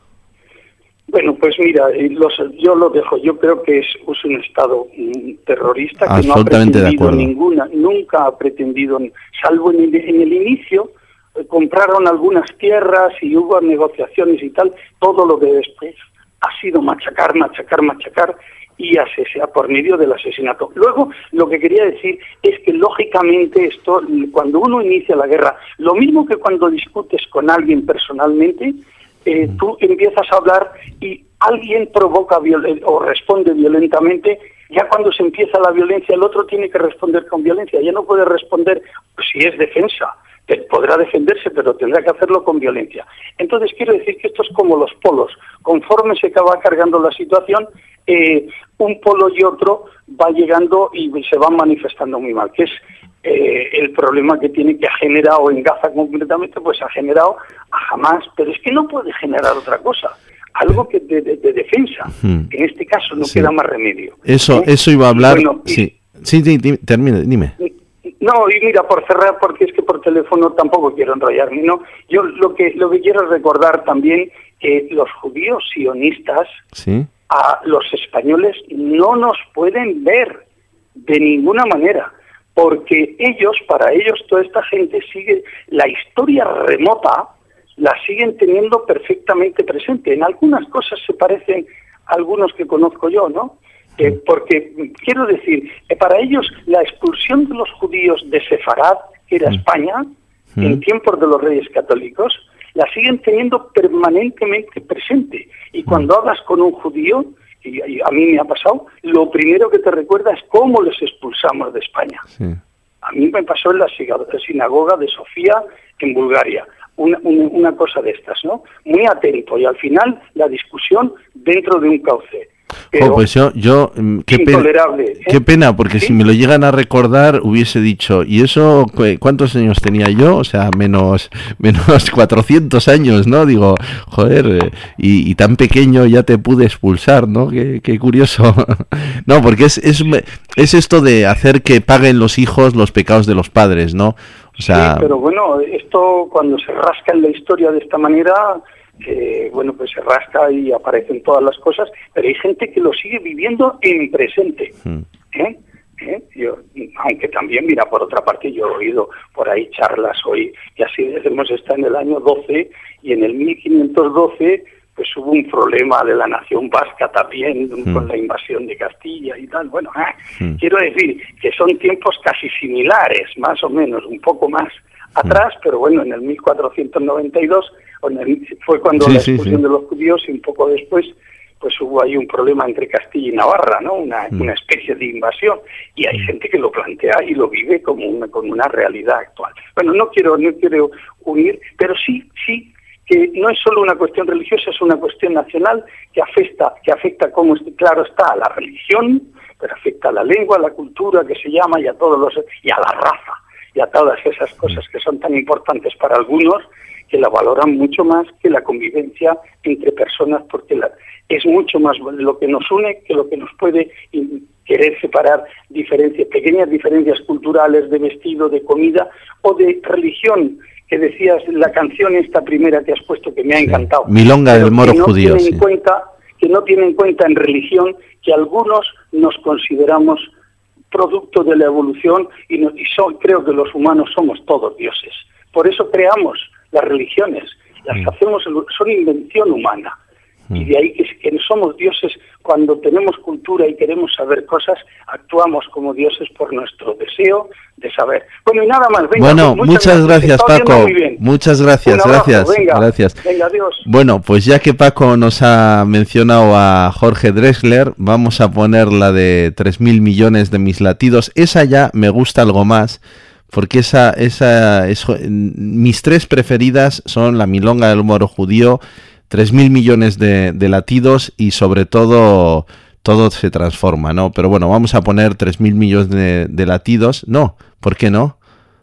Bueno, pues mira, los, yo lo dejo. Yo creo que es, es un Estado mm, terrorista que no ha pretendido ninguna, nunca ha pretendido, salvo en el, en el inicio, eh, compraron algunas tierras y hubo negociaciones y tal. Todo lo que después ha sido machacar, machacar, machacar y asesinar por medio del asesinato. Luego, lo que quería decir es que lógicamente esto, cuando uno inicia la guerra, lo mismo que cuando discutes con alguien personalmente, eh, tú empiezas a hablar y alguien provoca violen- o responde violentamente. Ya cuando se empieza la violencia, el otro tiene que responder con violencia. Ya no puede responder, pues, si es defensa. Podrá defenderse, pero tendrá que hacerlo con violencia. Entonces, quiero decir que esto es como los polos. Conforme se va cargando la situación, eh, un polo y otro va llegando y se van manifestando muy mal, que es eh, el problema que tiene, que ha generado en Gaza concretamente, pues ha generado a Hamas, pero es que no puede generar otra cosa. Algo que de, de, de defensa. Hmm. En este caso no sí. queda más remedio. Eso, ¿eh? Eso iba a hablar... Bueno, y, sí, sí, dime, termine, dime. No, y mira, por cerrar, porque es que por teléfono tampoco quiero enrollarme, ¿no? Yo lo que lo que quiero recordar también que los judíos sionistas, ¿sí?, a los españoles no nos pueden ver de ninguna manera, porque ellos, para ellos, toda esta gente sigue, la historia remota la siguen teniendo perfectamente presente. En algunas cosas se parecen algunos que conozco yo, ¿no? Eh, porque, quiero decir, eh, para ellos la expulsión de los judíos de Sefarad, que era España, mm. en tiempos de los reyes católicos, la siguen teniendo permanentemente presente. Y cuando hablas con un judío, y, y a mí me ha pasado, lo primero que te recuerda es cómo les expulsamos de España. Sí. A mí me pasó en la sinagoga de Sofía, en Bulgaria. Una, una, una cosa de estas, ¿no? Muy atento, y al final la discusión dentro de un cauce. Pero oh, pues yo, yo qué, intolerable, pena, ¿eh? qué pena, porque ¿Sí? si me lo llegan a recordar hubiese dicho, ¿y eso cuántos años tenía yo? O sea, menos menos cuatrocientos años, ¿no? Digo, joder, y, y tan pequeño ya te pude expulsar, ¿no? Qué, qué curioso. No, porque es, es, es esto de hacer que paguen los hijos los pecados de los padres, ¿no? O sea... Sí, pero bueno, esto cuando se rasca en la historia de esta manera... Eh, bueno, pues se rasca y aparecen todas las cosas, pero hay gente que lo sigue viviendo en presente. Mm. ¿Eh? ¿Eh? Yo, aunque también, mira, por otra parte, yo he oído por ahí charlas hoy, y así hemos estado en el año doce, y en el mil quinientos doce, pues hubo un problema de la nación vasca también, mm. con la invasión de Castilla y tal. Bueno, eh, mm. quiero decir que son tiempos casi similares, más o menos, un poco más atrás, mm. pero bueno, en el mil cuatrocientos noventa y dos fue cuando sí, la expulsión sí, sí. de los judíos, y un poco después pues hubo ahí un problema entre Castilla y Navarra, ¿no? Una, mm. una especie de invasión, y hay gente que lo plantea y lo vive como una, como una realidad actual. Bueno, no quiero no quiero unir, pero sí sí que no es solo una cuestión religiosa, es una cuestión nacional que afecta que afecta como claro está a la religión, pero afecta a la lengua, a la cultura que se llama, y a todos los y a la raza y a todas esas cosas que son tan importantes para algunos, que la valoran mucho más que la convivencia entre personas, porque la, es mucho más lo que nos une que lo que nos puede querer separar, diferencias, pequeñas diferencias culturales, de vestido, de comida o de religión, que decías la canción esta primera que has puesto, que me ha encantado. Sí. Milonga del moro no judío. Tiene en sí. cuenta, que no tiene en cuenta en religión que algunos nos consideramos producto de la evolución, y, no, y son, creo que los humanos somos todos dioses. Por eso creamos las religiones, las mm. hacemos, son invención humana, mm. y de ahí que, que somos dioses. Cuando tenemos cultura y queremos saber cosas, actuamos como dioses por nuestro deseo de saber. Bueno, y nada más. Venga, bueno, muchas, muchas gracias, Paco. Muchas gracias, abrazo, gracias, venga, gracias. Venga, adiós. Bueno, pues ya que Paco nos ha mencionado a Jorge Drexler, vamos a poner la de tres mil millones de mis latidos. Esa ya me gusta algo más, porque esa, esa, es, mis tres preferidas son la milonga del moro judío, tres mil millones de, de latidos, y sobre todo todo se transforma, ¿no? Pero bueno, vamos a poner tres mil millones de, de latidos. No, ¿por qué no?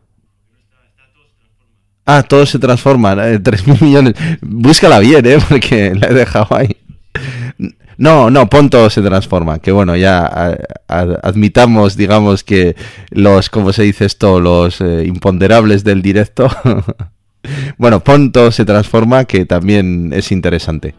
Ah, todo se transforma, eh, tres mil millones. Búscala bien, ¿eh? Porque la he dejado ahí. No, no, pon todo se transforma. Que bueno, ya a, a, admitamos, digamos, que los, ¿cómo se dice esto? Los eh, imponderables del directo. Bueno, pon todo se transforma, que también es interesante.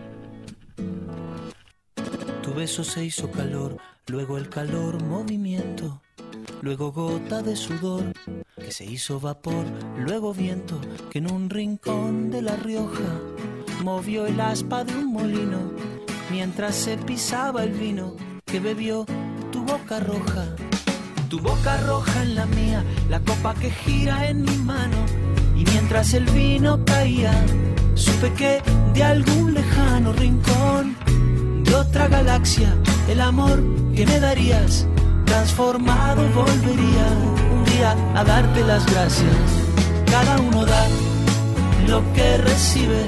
Tu beso se hizo calor, luego el calor movimiento, luego gota de sudor que se hizo vapor, luego viento que en un rincón de La Rioja movió el aspa de un molino mientras se pisaba el vino que bebió tu boca roja. Tu boca roja en la mía, la copa que gira en mi mano, y mientras el vino caía supe que de algún lejano rincón de otra galaxia el amor que me darías transformado volvería un día a darte las gracias. Cada uno da lo que recibe,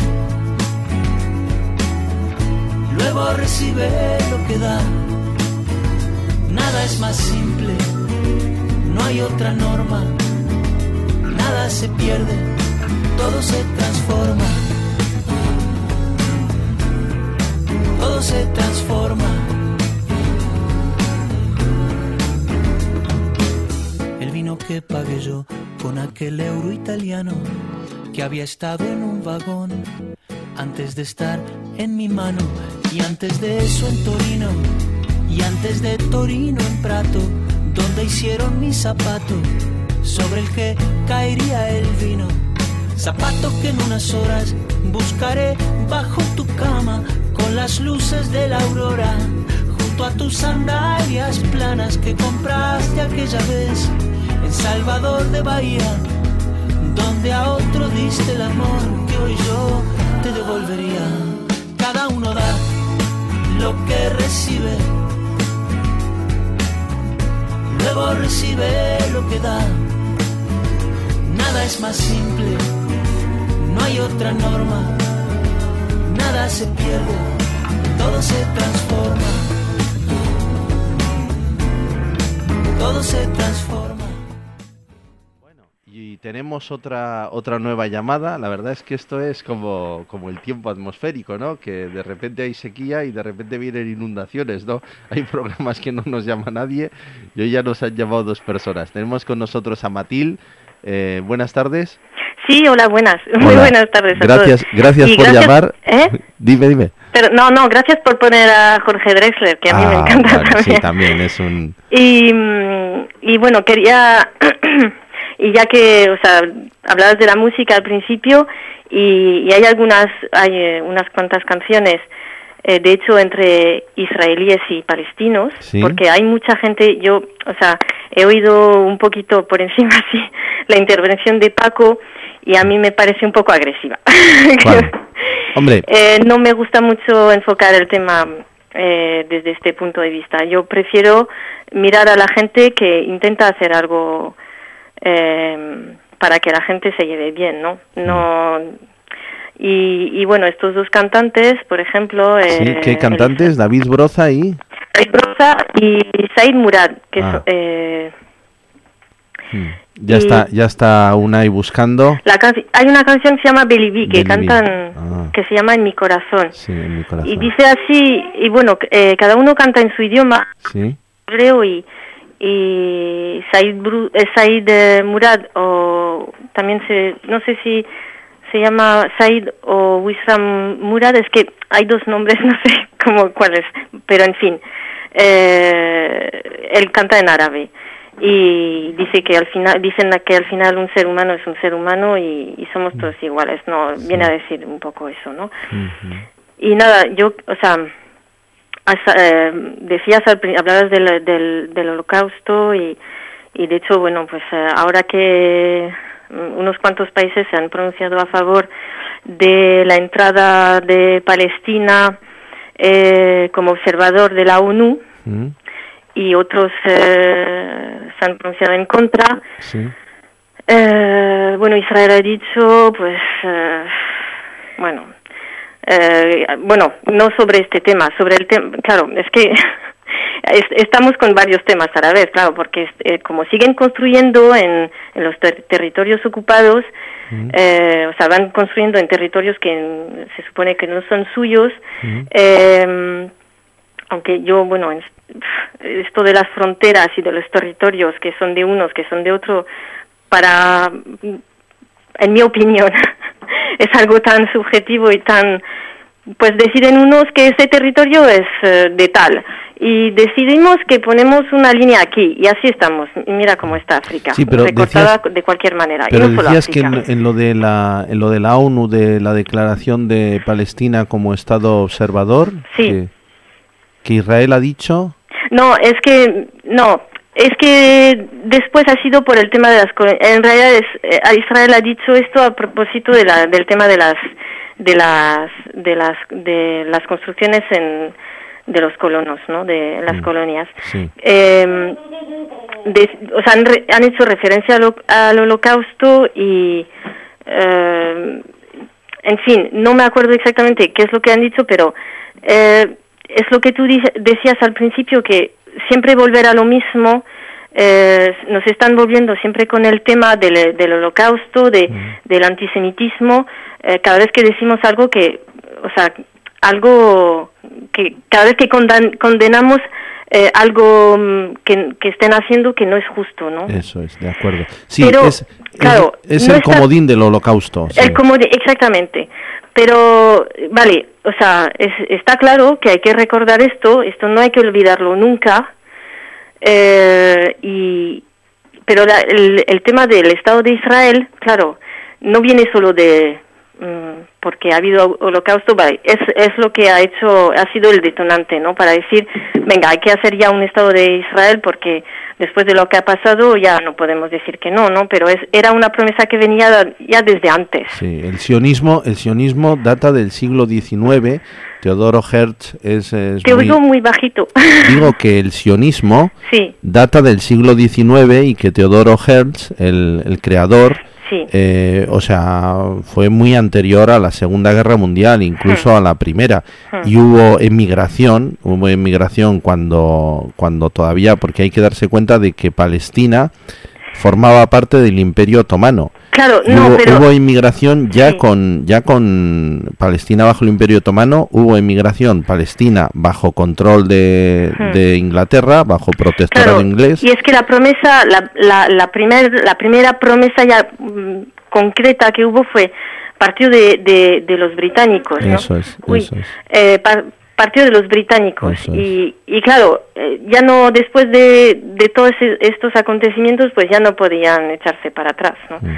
luego recibe lo que da. Nada es más simple, no hay otra norma, nada se pierde, todo se transforma, todo se transforma. El vino que pagué yo con aquel euro italiano que había estado en un vagón antes de estar en mi mano, y antes de eso en Torino, y antes de Torino en Prato, donde hicieron mi zapato sobre el que caería el vino. Zapato que en unas horas buscaré bajo tu cama con son las luces de la aurora, junto a tus sandalias planas que compraste aquella vez en Salvador de Bahía, donde a otro diste el amor que hoy yo te devolvería. Cada uno da lo que recibe, luego recibe lo que da. Nada es más simple, no hay otra norma. Nada se pierde, todo se transforma. Todo se transforma. Bueno, y tenemos otra otra nueva llamada. La verdad es que esto es como, como el tiempo atmosférico, ¿no? Que de repente hay sequía y de repente vienen inundaciones, ¿no? Hay programas que no nos llama nadie y hoy ya nos han llamado dos personas. Tenemos con nosotros a Matil. Eh, buenas tardes. Sí, hola, buenas. Hola. Muy buenas tardes a gracias, todos. Gracias por gracias, llamar. ¿eh? Dime, dime. Pero, no, no, gracias por poner a Jorge Drexler, que a mí ah, me encanta vale, también. Sí, también es un... Y, y bueno, quería... y ya que, o sea, hablabas de la música al principio, y, y hay algunas, hay eh, unas cuantas canciones, eh, de hecho, entre israelíes y palestinos, ¿sí? Porque hay mucha gente, yo, o sea, he oído un poquito por encima, sí, la intervención de Paco, y a mí me parece un poco agresiva. ¿Cuál? Hombre. Eh, no me gusta mucho enfocar el tema eh, desde este punto de vista. Yo prefiero mirar a la gente que intenta hacer algo eh, para que la gente se lleve bien, ¿no? No. Y, y bueno, estos dos cantantes, por ejemplo... Eh, sí, ¿qué cantantes? El, David Broza y... David Broza y Said Murad, que ah. es... Eh, hmm. Ya está, ya está Unai buscando. La hay una canción que se llama Beliví, que Beliví. cantan, ah. que se llama En mi corazón. Sí, en mi corazón. Y dice así, y bueno, eh, cada uno canta en su idioma, sí. Creo, y, y Said, Bru, eh, Said eh, Murad, o también se, no sé si se llama Said o Wissam Murad, es que hay dos nombres, no sé cómo cuáles, pero en fin, eh, él canta en árabe. Y dice que al final dicen que al final un ser humano es un ser humano y, y somos todos iguales, no sí. Viene a decir un poco eso, ¿no? Uh-huh. Y nada, yo, o sea, hasta, eh, decías al, hablabas del, del, del Holocausto y, y de hecho, bueno, pues eh, ahora que unos cuantos países se han pronunciado a favor de la entrada de Palestina eh, como observador de la ONU. Uh-huh. Y otros eh, se han pronunciado en contra. Sí. Eh, bueno, Israel ha dicho, pues, eh, bueno, eh, bueno, no sobre este tema, sobre el tema, claro, es que es, estamos con varios temas a la vez, claro, porque eh, como siguen construyendo en, en los ter- territorios ocupados, uh-huh. eh, o sea, van construyendo en territorios que en, se supone que no son suyos, uh-huh. eh, aunque yo, bueno, esto de las fronteras y de los territorios que son de unos, que son de otro, para, en mi opinión, es algo tan subjetivo y tan, pues deciden unos que ese territorio es uh, de tal, y decidimos que ponemos una línea aquí, y así estamos, y mira cómo está África, sí, pero recortada decías, de cualquier manera. Pero y no decías solo que en, en, lo de la, en lo de la ONU, de la declaración de Palestina como Estado observador, sí. que... ¿Que Israel ha dicho? No, es que, no, es que después ha sido por el tema de las, en realidad es, eh, Israel ha dicho esto a propósito de la, del tema de las, de las, de las, de las construcciones en, de los colonos, ¿no? De las mm, colonias. Sí. Eh, de, o sea, han, re, han hecho referencia al, al Holocausto y, eh, en fin, no me acuerdo exactamente qué es lo que han dicho, pero eh, es lo que tú decías al principio, que siempre volver a lo mismo, eh, nos están volviendo siempre con el tema del, del holocausto, de, mm. del antisemitismo, eh, cada vez que decimos algo que, o sea, algo que cada vez que condan, condenamos eh, algo que, que estén haciendo que no es justo, ¿no? Eso es, de acuerdo. Sí, pero, es, claro, es, es no el está, comodín del holocausto. El sí. comodín, exactamente. Pero, vale, o sea, es, está claro que hay que recordar esto, esto no hay que olvidarlo nunca, eh, y, pero la, el, el tema del Estado de Israel, claro, no viene solo de, porque ha habido holocausto, es, es lo que ha hecho, ha sido el detonante, ¿no? Para decir, venga, hay que hacer ya un Estado de Israel porque después de lo que ha pasado ya no podemos decir que no, ¿no? Pero es, era una promesa que venía ya desde antes. Sí, el sionismo, el sionismo data del siglo diecinueve. Teodoro Herz es, es Te muy, oigo muy bajito. Digo que el sionismo sí. data del siglo diecinueve y que Teodoro Herz, el, el creador, sí. eh, o sea, fue muy anterior a la Segunda Guerra Mundial, incluso hmm. a la Primera. Hmm. Y hubo emigración, hubo emigración cuando, cuando todavía, porque hay que darse cuenta de que Palestina formaba parte del Imperio Otomano. Claro, no, hubo, pero... hubo inmigración ya sí. con ya con Palestina bajo el Imperio Otomano, hubo inmigración Palestina bajo control de, hmm. de Inglaterra, bajo protectorado claro, inglés. Y es que la promesa, la la la, primer, la primera promesa ya mm, concreta que hubo fue partido de, de, de los británicos, ¿no? Eso es, Uy, eso es. Eh, pa, partido de los británicos Eso es. y, y claro, eh, ya no, después de, de todos estos acontecimientos, pues ya no podían echarse para atrás, ¿no? Mm.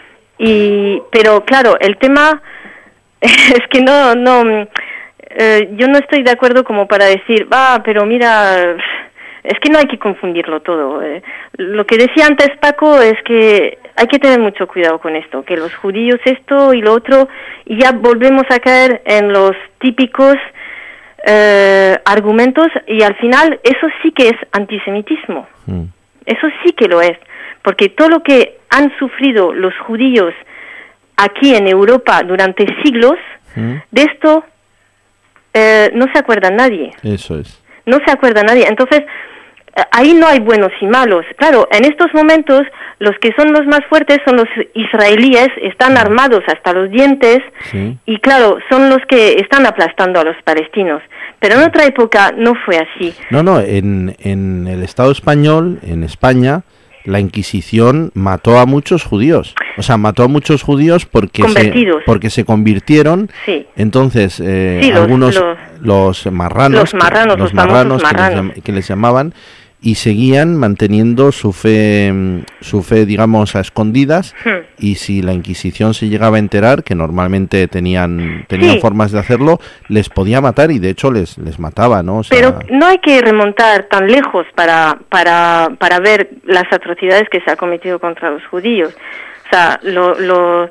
Y pero claro, el tema es que no no eh, yo no estoy de acuerdo como para decir, ah, pero mira, es que no hay que confundirlo todo. Eh, lo que decía antes Paco es que hay que tener mucho cuidado con esto, que los judíos esto y lo otro, y ya volvemos a caer en los típicos eh, argumentos, y al final eso sí que es antisemitismo. Mm. Eso sí que lo es. Porque todo lo que han sufrido los judíos aquí en Europa durante siglos, ¿Mm? de esto eh, no se acuerda nadie. Eso es. No se acuerda nadie. Entonces, eh, ahí no hay buenos y malos. Claro, en estos momentos, los que son los más fuertes son los israelíes, están armados hasta los dientes, sí. y claro, son los que están aplastando a los palestinos. Pero en otra época no fue así. No, no, en, en el Estado español, en España, la Inquisición mató a muchos judíos. O sea, mató a muchos judíos porque se porque se convirtieron. Sí. Entonces, eh, sí, los, algunos, los, los marranos, los marranos, los los marranos, marranos. Que, les, que les llamaban, y seguían manteniendo su fe, su fe, digamos, a escondidas. Hmm. Y si la Inquisición se llegaba a enterar, que normalmente tenían tenían sí. formas de hacerlo, les podía matar, y de hecho les les mataba, ¿no? O sea, pero no hay que remontar tan lejos para para para ver las atrocidades que se ha cometido contra los judíos. O sea, lo, lo,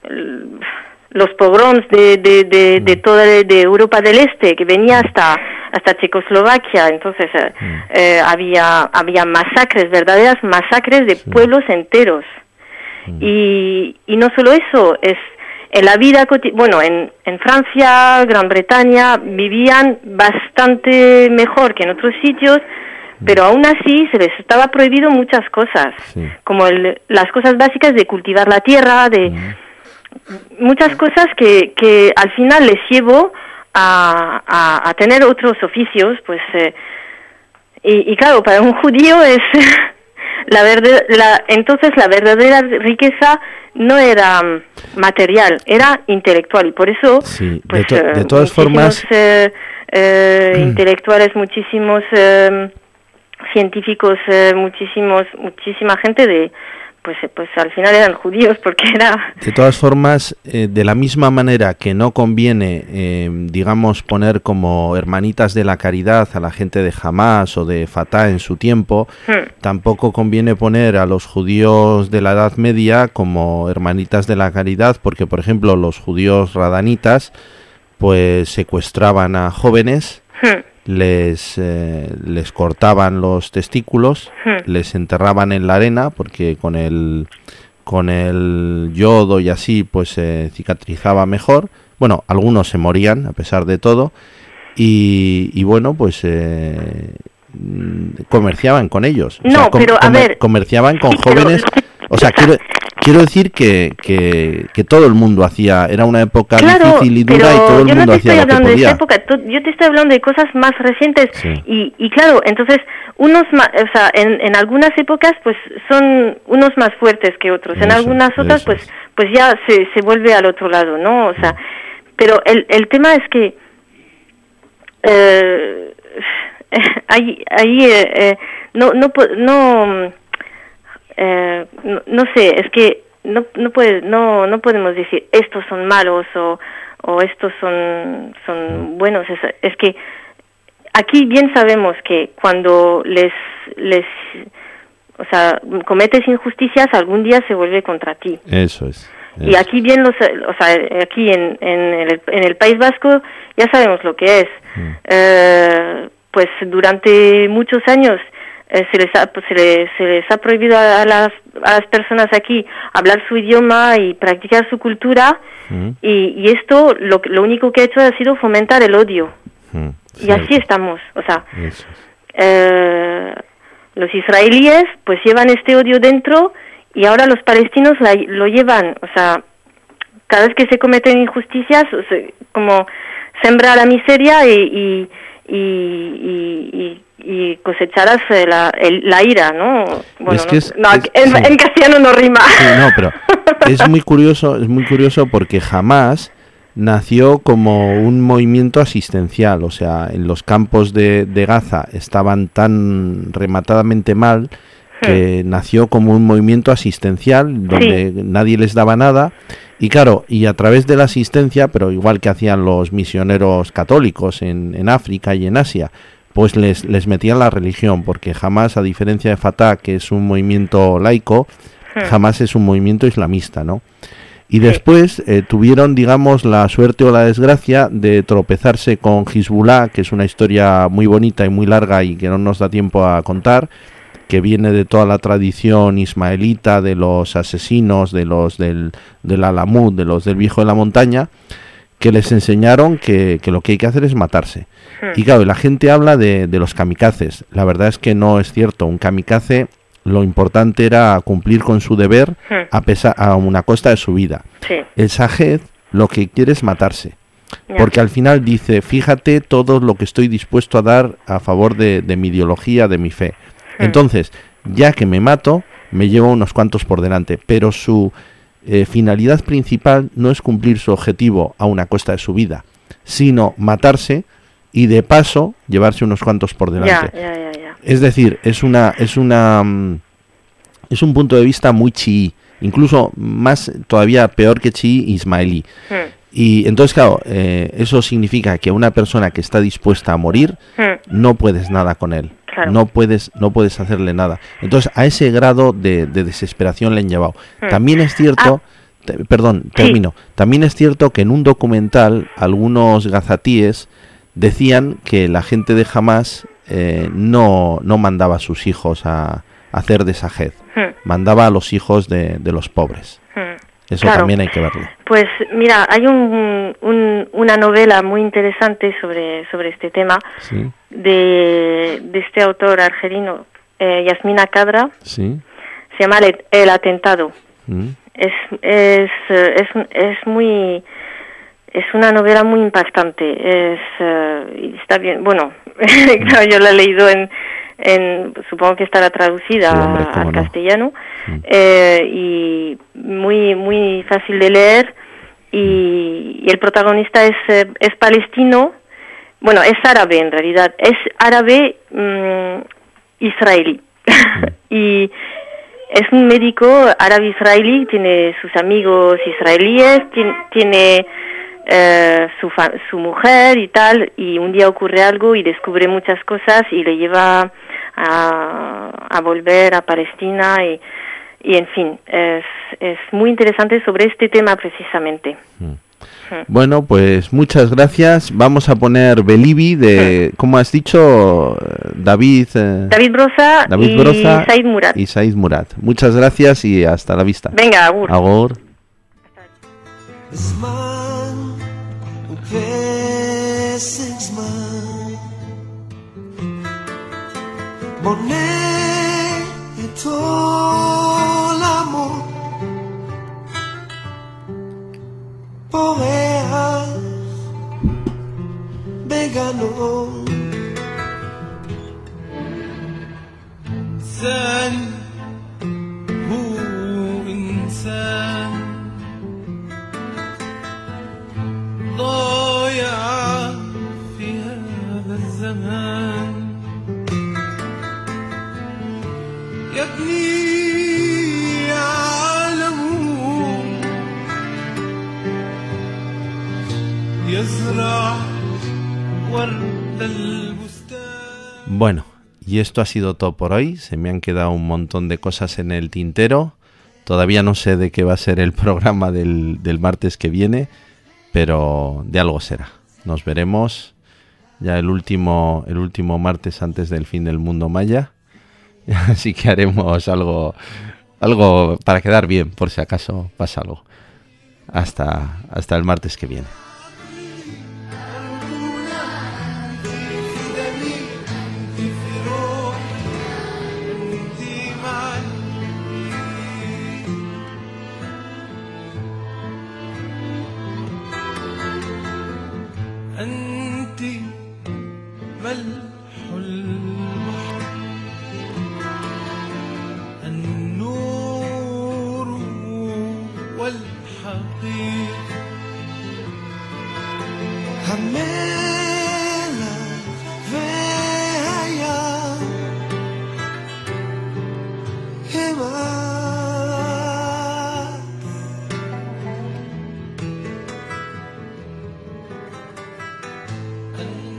los pogroms de de de, de toda de Europa del Este, que venía hasta hasta Checoslovaquia, entonces eh, mm. eh, había había masacres, verdaderas masacres de sí. pueblos enteros. Mm. Y y no solo eso, es en la vida coti- bueno, en en Francia, Gran Bretaña vivían bastante mejor que en otros sitios, mm. pero aún así se les estaba prohibido muchas cosas, sí. como el, las cosas básicas de cultivar la tierra, de mm. muchas cosas que que al final les llevó A, a, a tener otros oficios, pues eh, y, y claro, para un judío es la verdad, la entonces la verdadera riqueza no era material, era intelectual, y por eso sí, pues, de, to- de todas formas eh, eh, mm. intelectuales, muchísimos eh, científicos, eh, muchísimos muchísima gente de pues pues al final eran judíos, porque era... De todas formas, eh, de la misma manera que no conviene, eh, digamos, poner como hermanitas de la caridad a la gente de Hamás o de Fatah en su tiempo, hmm. tampoco conviene poner a los judíos de la Edad Media como hermanitas de la caridad, porque, por ejemplo, los judíos radanitas pues secuestraban a jóvenes, hmm. les eh, les cortaban los testículos, hmm. les enterraban en la arena, porque con el con el yodo y así pues se eh, cicatrizaba mejor. Bueno, algunos se morían a pesar de todo, y, y bueno, pues eh, comerciaban con ellos. No, o sea, com- pero a com- ver, comerciaban con jóvenes. O sea, quiero Quiero decir que, que, que todo el mundo hacía, era una época claro, difícil y dura, y todo el mundo no hacía lo que podía. Yo no te estoy hablando de esa época, yo te estoy hablando de cosas más recientes, sí. y, y claro, entonces, unos ma- o sea, en, en algunas épocas pues son unos más fuertes que otros, eso, en algunas otras pues es. pues ya se, se vuelve al otro lado, ¿no? O sea, pero el, el tema es que eh, ahí, ahí eh, eh, no, no, no, eh, no, no sé, es que no no puede no no podemos decir estos son malos o o estos son son buenos. Es, es que aquí bien sabemos que cuando les les o sea cometes injusticias, algún día se vuelve contra ti. Eso es. Eso. Y aquí bien los o sea aquí en en el, en el País Vasco ya sabemos lo que es. Mm. Eh, pues durante muchos años eh, se les ha pues, se, les, se les ha prohibido a las a las personas aquí hablar su idioma y practicar su cultura. Mm. y, y esto lo lo único que ha hecho ha sido fomentar el odio. Mm. Y así estamos, o sea, eh, los israelíes pues llevan este odio dentro y ahora los palestinos la, lo llevan, o sea, cada vez que se cometen injusticias, o sea, como sembra la miseria y y, y, y, y cosecharás la, el, la ira, ¿no? Bueno, es que es, no, es, en, sí. en castellano no rima. Sí, no, pero es muy curioso, es muy curioso porque Hamás nació como un movimiento asistencial, o sea, en los campos de, de Gaza estaban tan rematadamente mal que hmm. nació como un movimiento asistencial donde sí. nadie les daba nada. Y claro, y a través de la asistencia, pero igual que hacían los misioneros católicos en, en África y en Asia, pues les, les metían la religión, porque Hamás, a diferencia de Fatah, que es un movimiento laico, hmm. Hamás es un movimiento islamista, ¿no? Y después eh, tuvieron, digamos, la suerte o la desgracia de tropezarse con Hezbollah, que es una historia muy bonita y muy larga y que no nos da tiempo a contar, que viene de toda la tradición ismaelita, de los asesinos, de los del, del Alamut, de los del viejo de la montaña, que les enseñaron que, que lo que hay que hacer es matarse. Hmm. Y claro, la gente habla de, de los kamikazes. La verdad es que no es cierto. Un kamikaze, lo importante era cumplir con su deber hmm. a, pesar, a una costa de su vida. Sí. El Shahed lo que quiere es matarse. Yeah. Porque al final dice, fíjate todo lo que estoy dispuesto a dar a favor de, de mi ideología, de mi fe. Entonces, ya que me mato, me llevo unos cuantos por delante, pero su eh, finalidad principal no es cumplir su objetivo a una costa de su vida, sino matarse y de paso llevarse unos cuantos por delante. Ya, ya, ya, ya. Es decir, es una es una es un punto de vista muy chií, incluso más todavía peor que chií ismaelí. Hmm. Y entonces, claro, eh, eso significa que una persona que está dispuesta a morir, hmm. no puedes nada con él. Claro. No puedes no puedes hacerle nada. Entonces, a ese grado de, de desesperación le han llevado. Hmm. También es cierto, ah. te, perdón, termino. Sí. También es cierto que en un documental algunos gazatíes decían que la gente de Hamás eh, no no mandaba a sus hijos a, a hacer de Shahed. Hmm. Mandaba a los hijos de, de los pobres. Hmm. Eso claro. también hay que verlo. Pues mira, hay un, un, una novela muy interesante sobre sobre este tema. Sí. De, de este autor argelino, eh, Yasmina Kadra. Sí. Se llama El, el atentado. Mm. Es, es, es, es muy... Es una novela muy impactante. Es, uh, está bien, bueno, claro, yo la he leído en... En, supongo que estará traducida sí, hombre, al no. castellano. Mm. Eh, y muy, muy fácil de leer. Y, y el protagonista es, es palestino. Bueno, es árabe en realidad, es árabe mmm, israelí. Y es un médico árabe israelí, tiene sus amigos israelíes, tiene, tiene eh, su, fa- su mujer y tal, y un día ocurre algo y descubre muchas cosas y le lleva a, a volver a Palestina y, y en fin, es, es muy interesante sobre este tema precisamente. Mm. Bueno, pues muchas gracias. Vamos a poner Belibi de, ¿cómo has dicho? David eh, David Broza, David y Broza Said Murat. Y Said Murat. Muchas gracias y hasta la vista. Venga, agur. Agur. פורח בגנו إنسان هو إنسان ضايع في هذا الزمان يبني عالمه يزرع ورد البستان. Bueno, y esto ha sido todo por hoy. Se me han quedado un montón de cosas en el tintero. Todavía no sé de qué va a ser el programa del, del martes que viene, pero de algo será. Nos veremos ya el último, el último martes antes del fin del mundo maya. Así que haremos algo, algo para quedar bien, por si acaso pasa algo. Hasta, hasta el martes que viene. أنت ملح البحر النور والحقيقة هميلة فيها هما and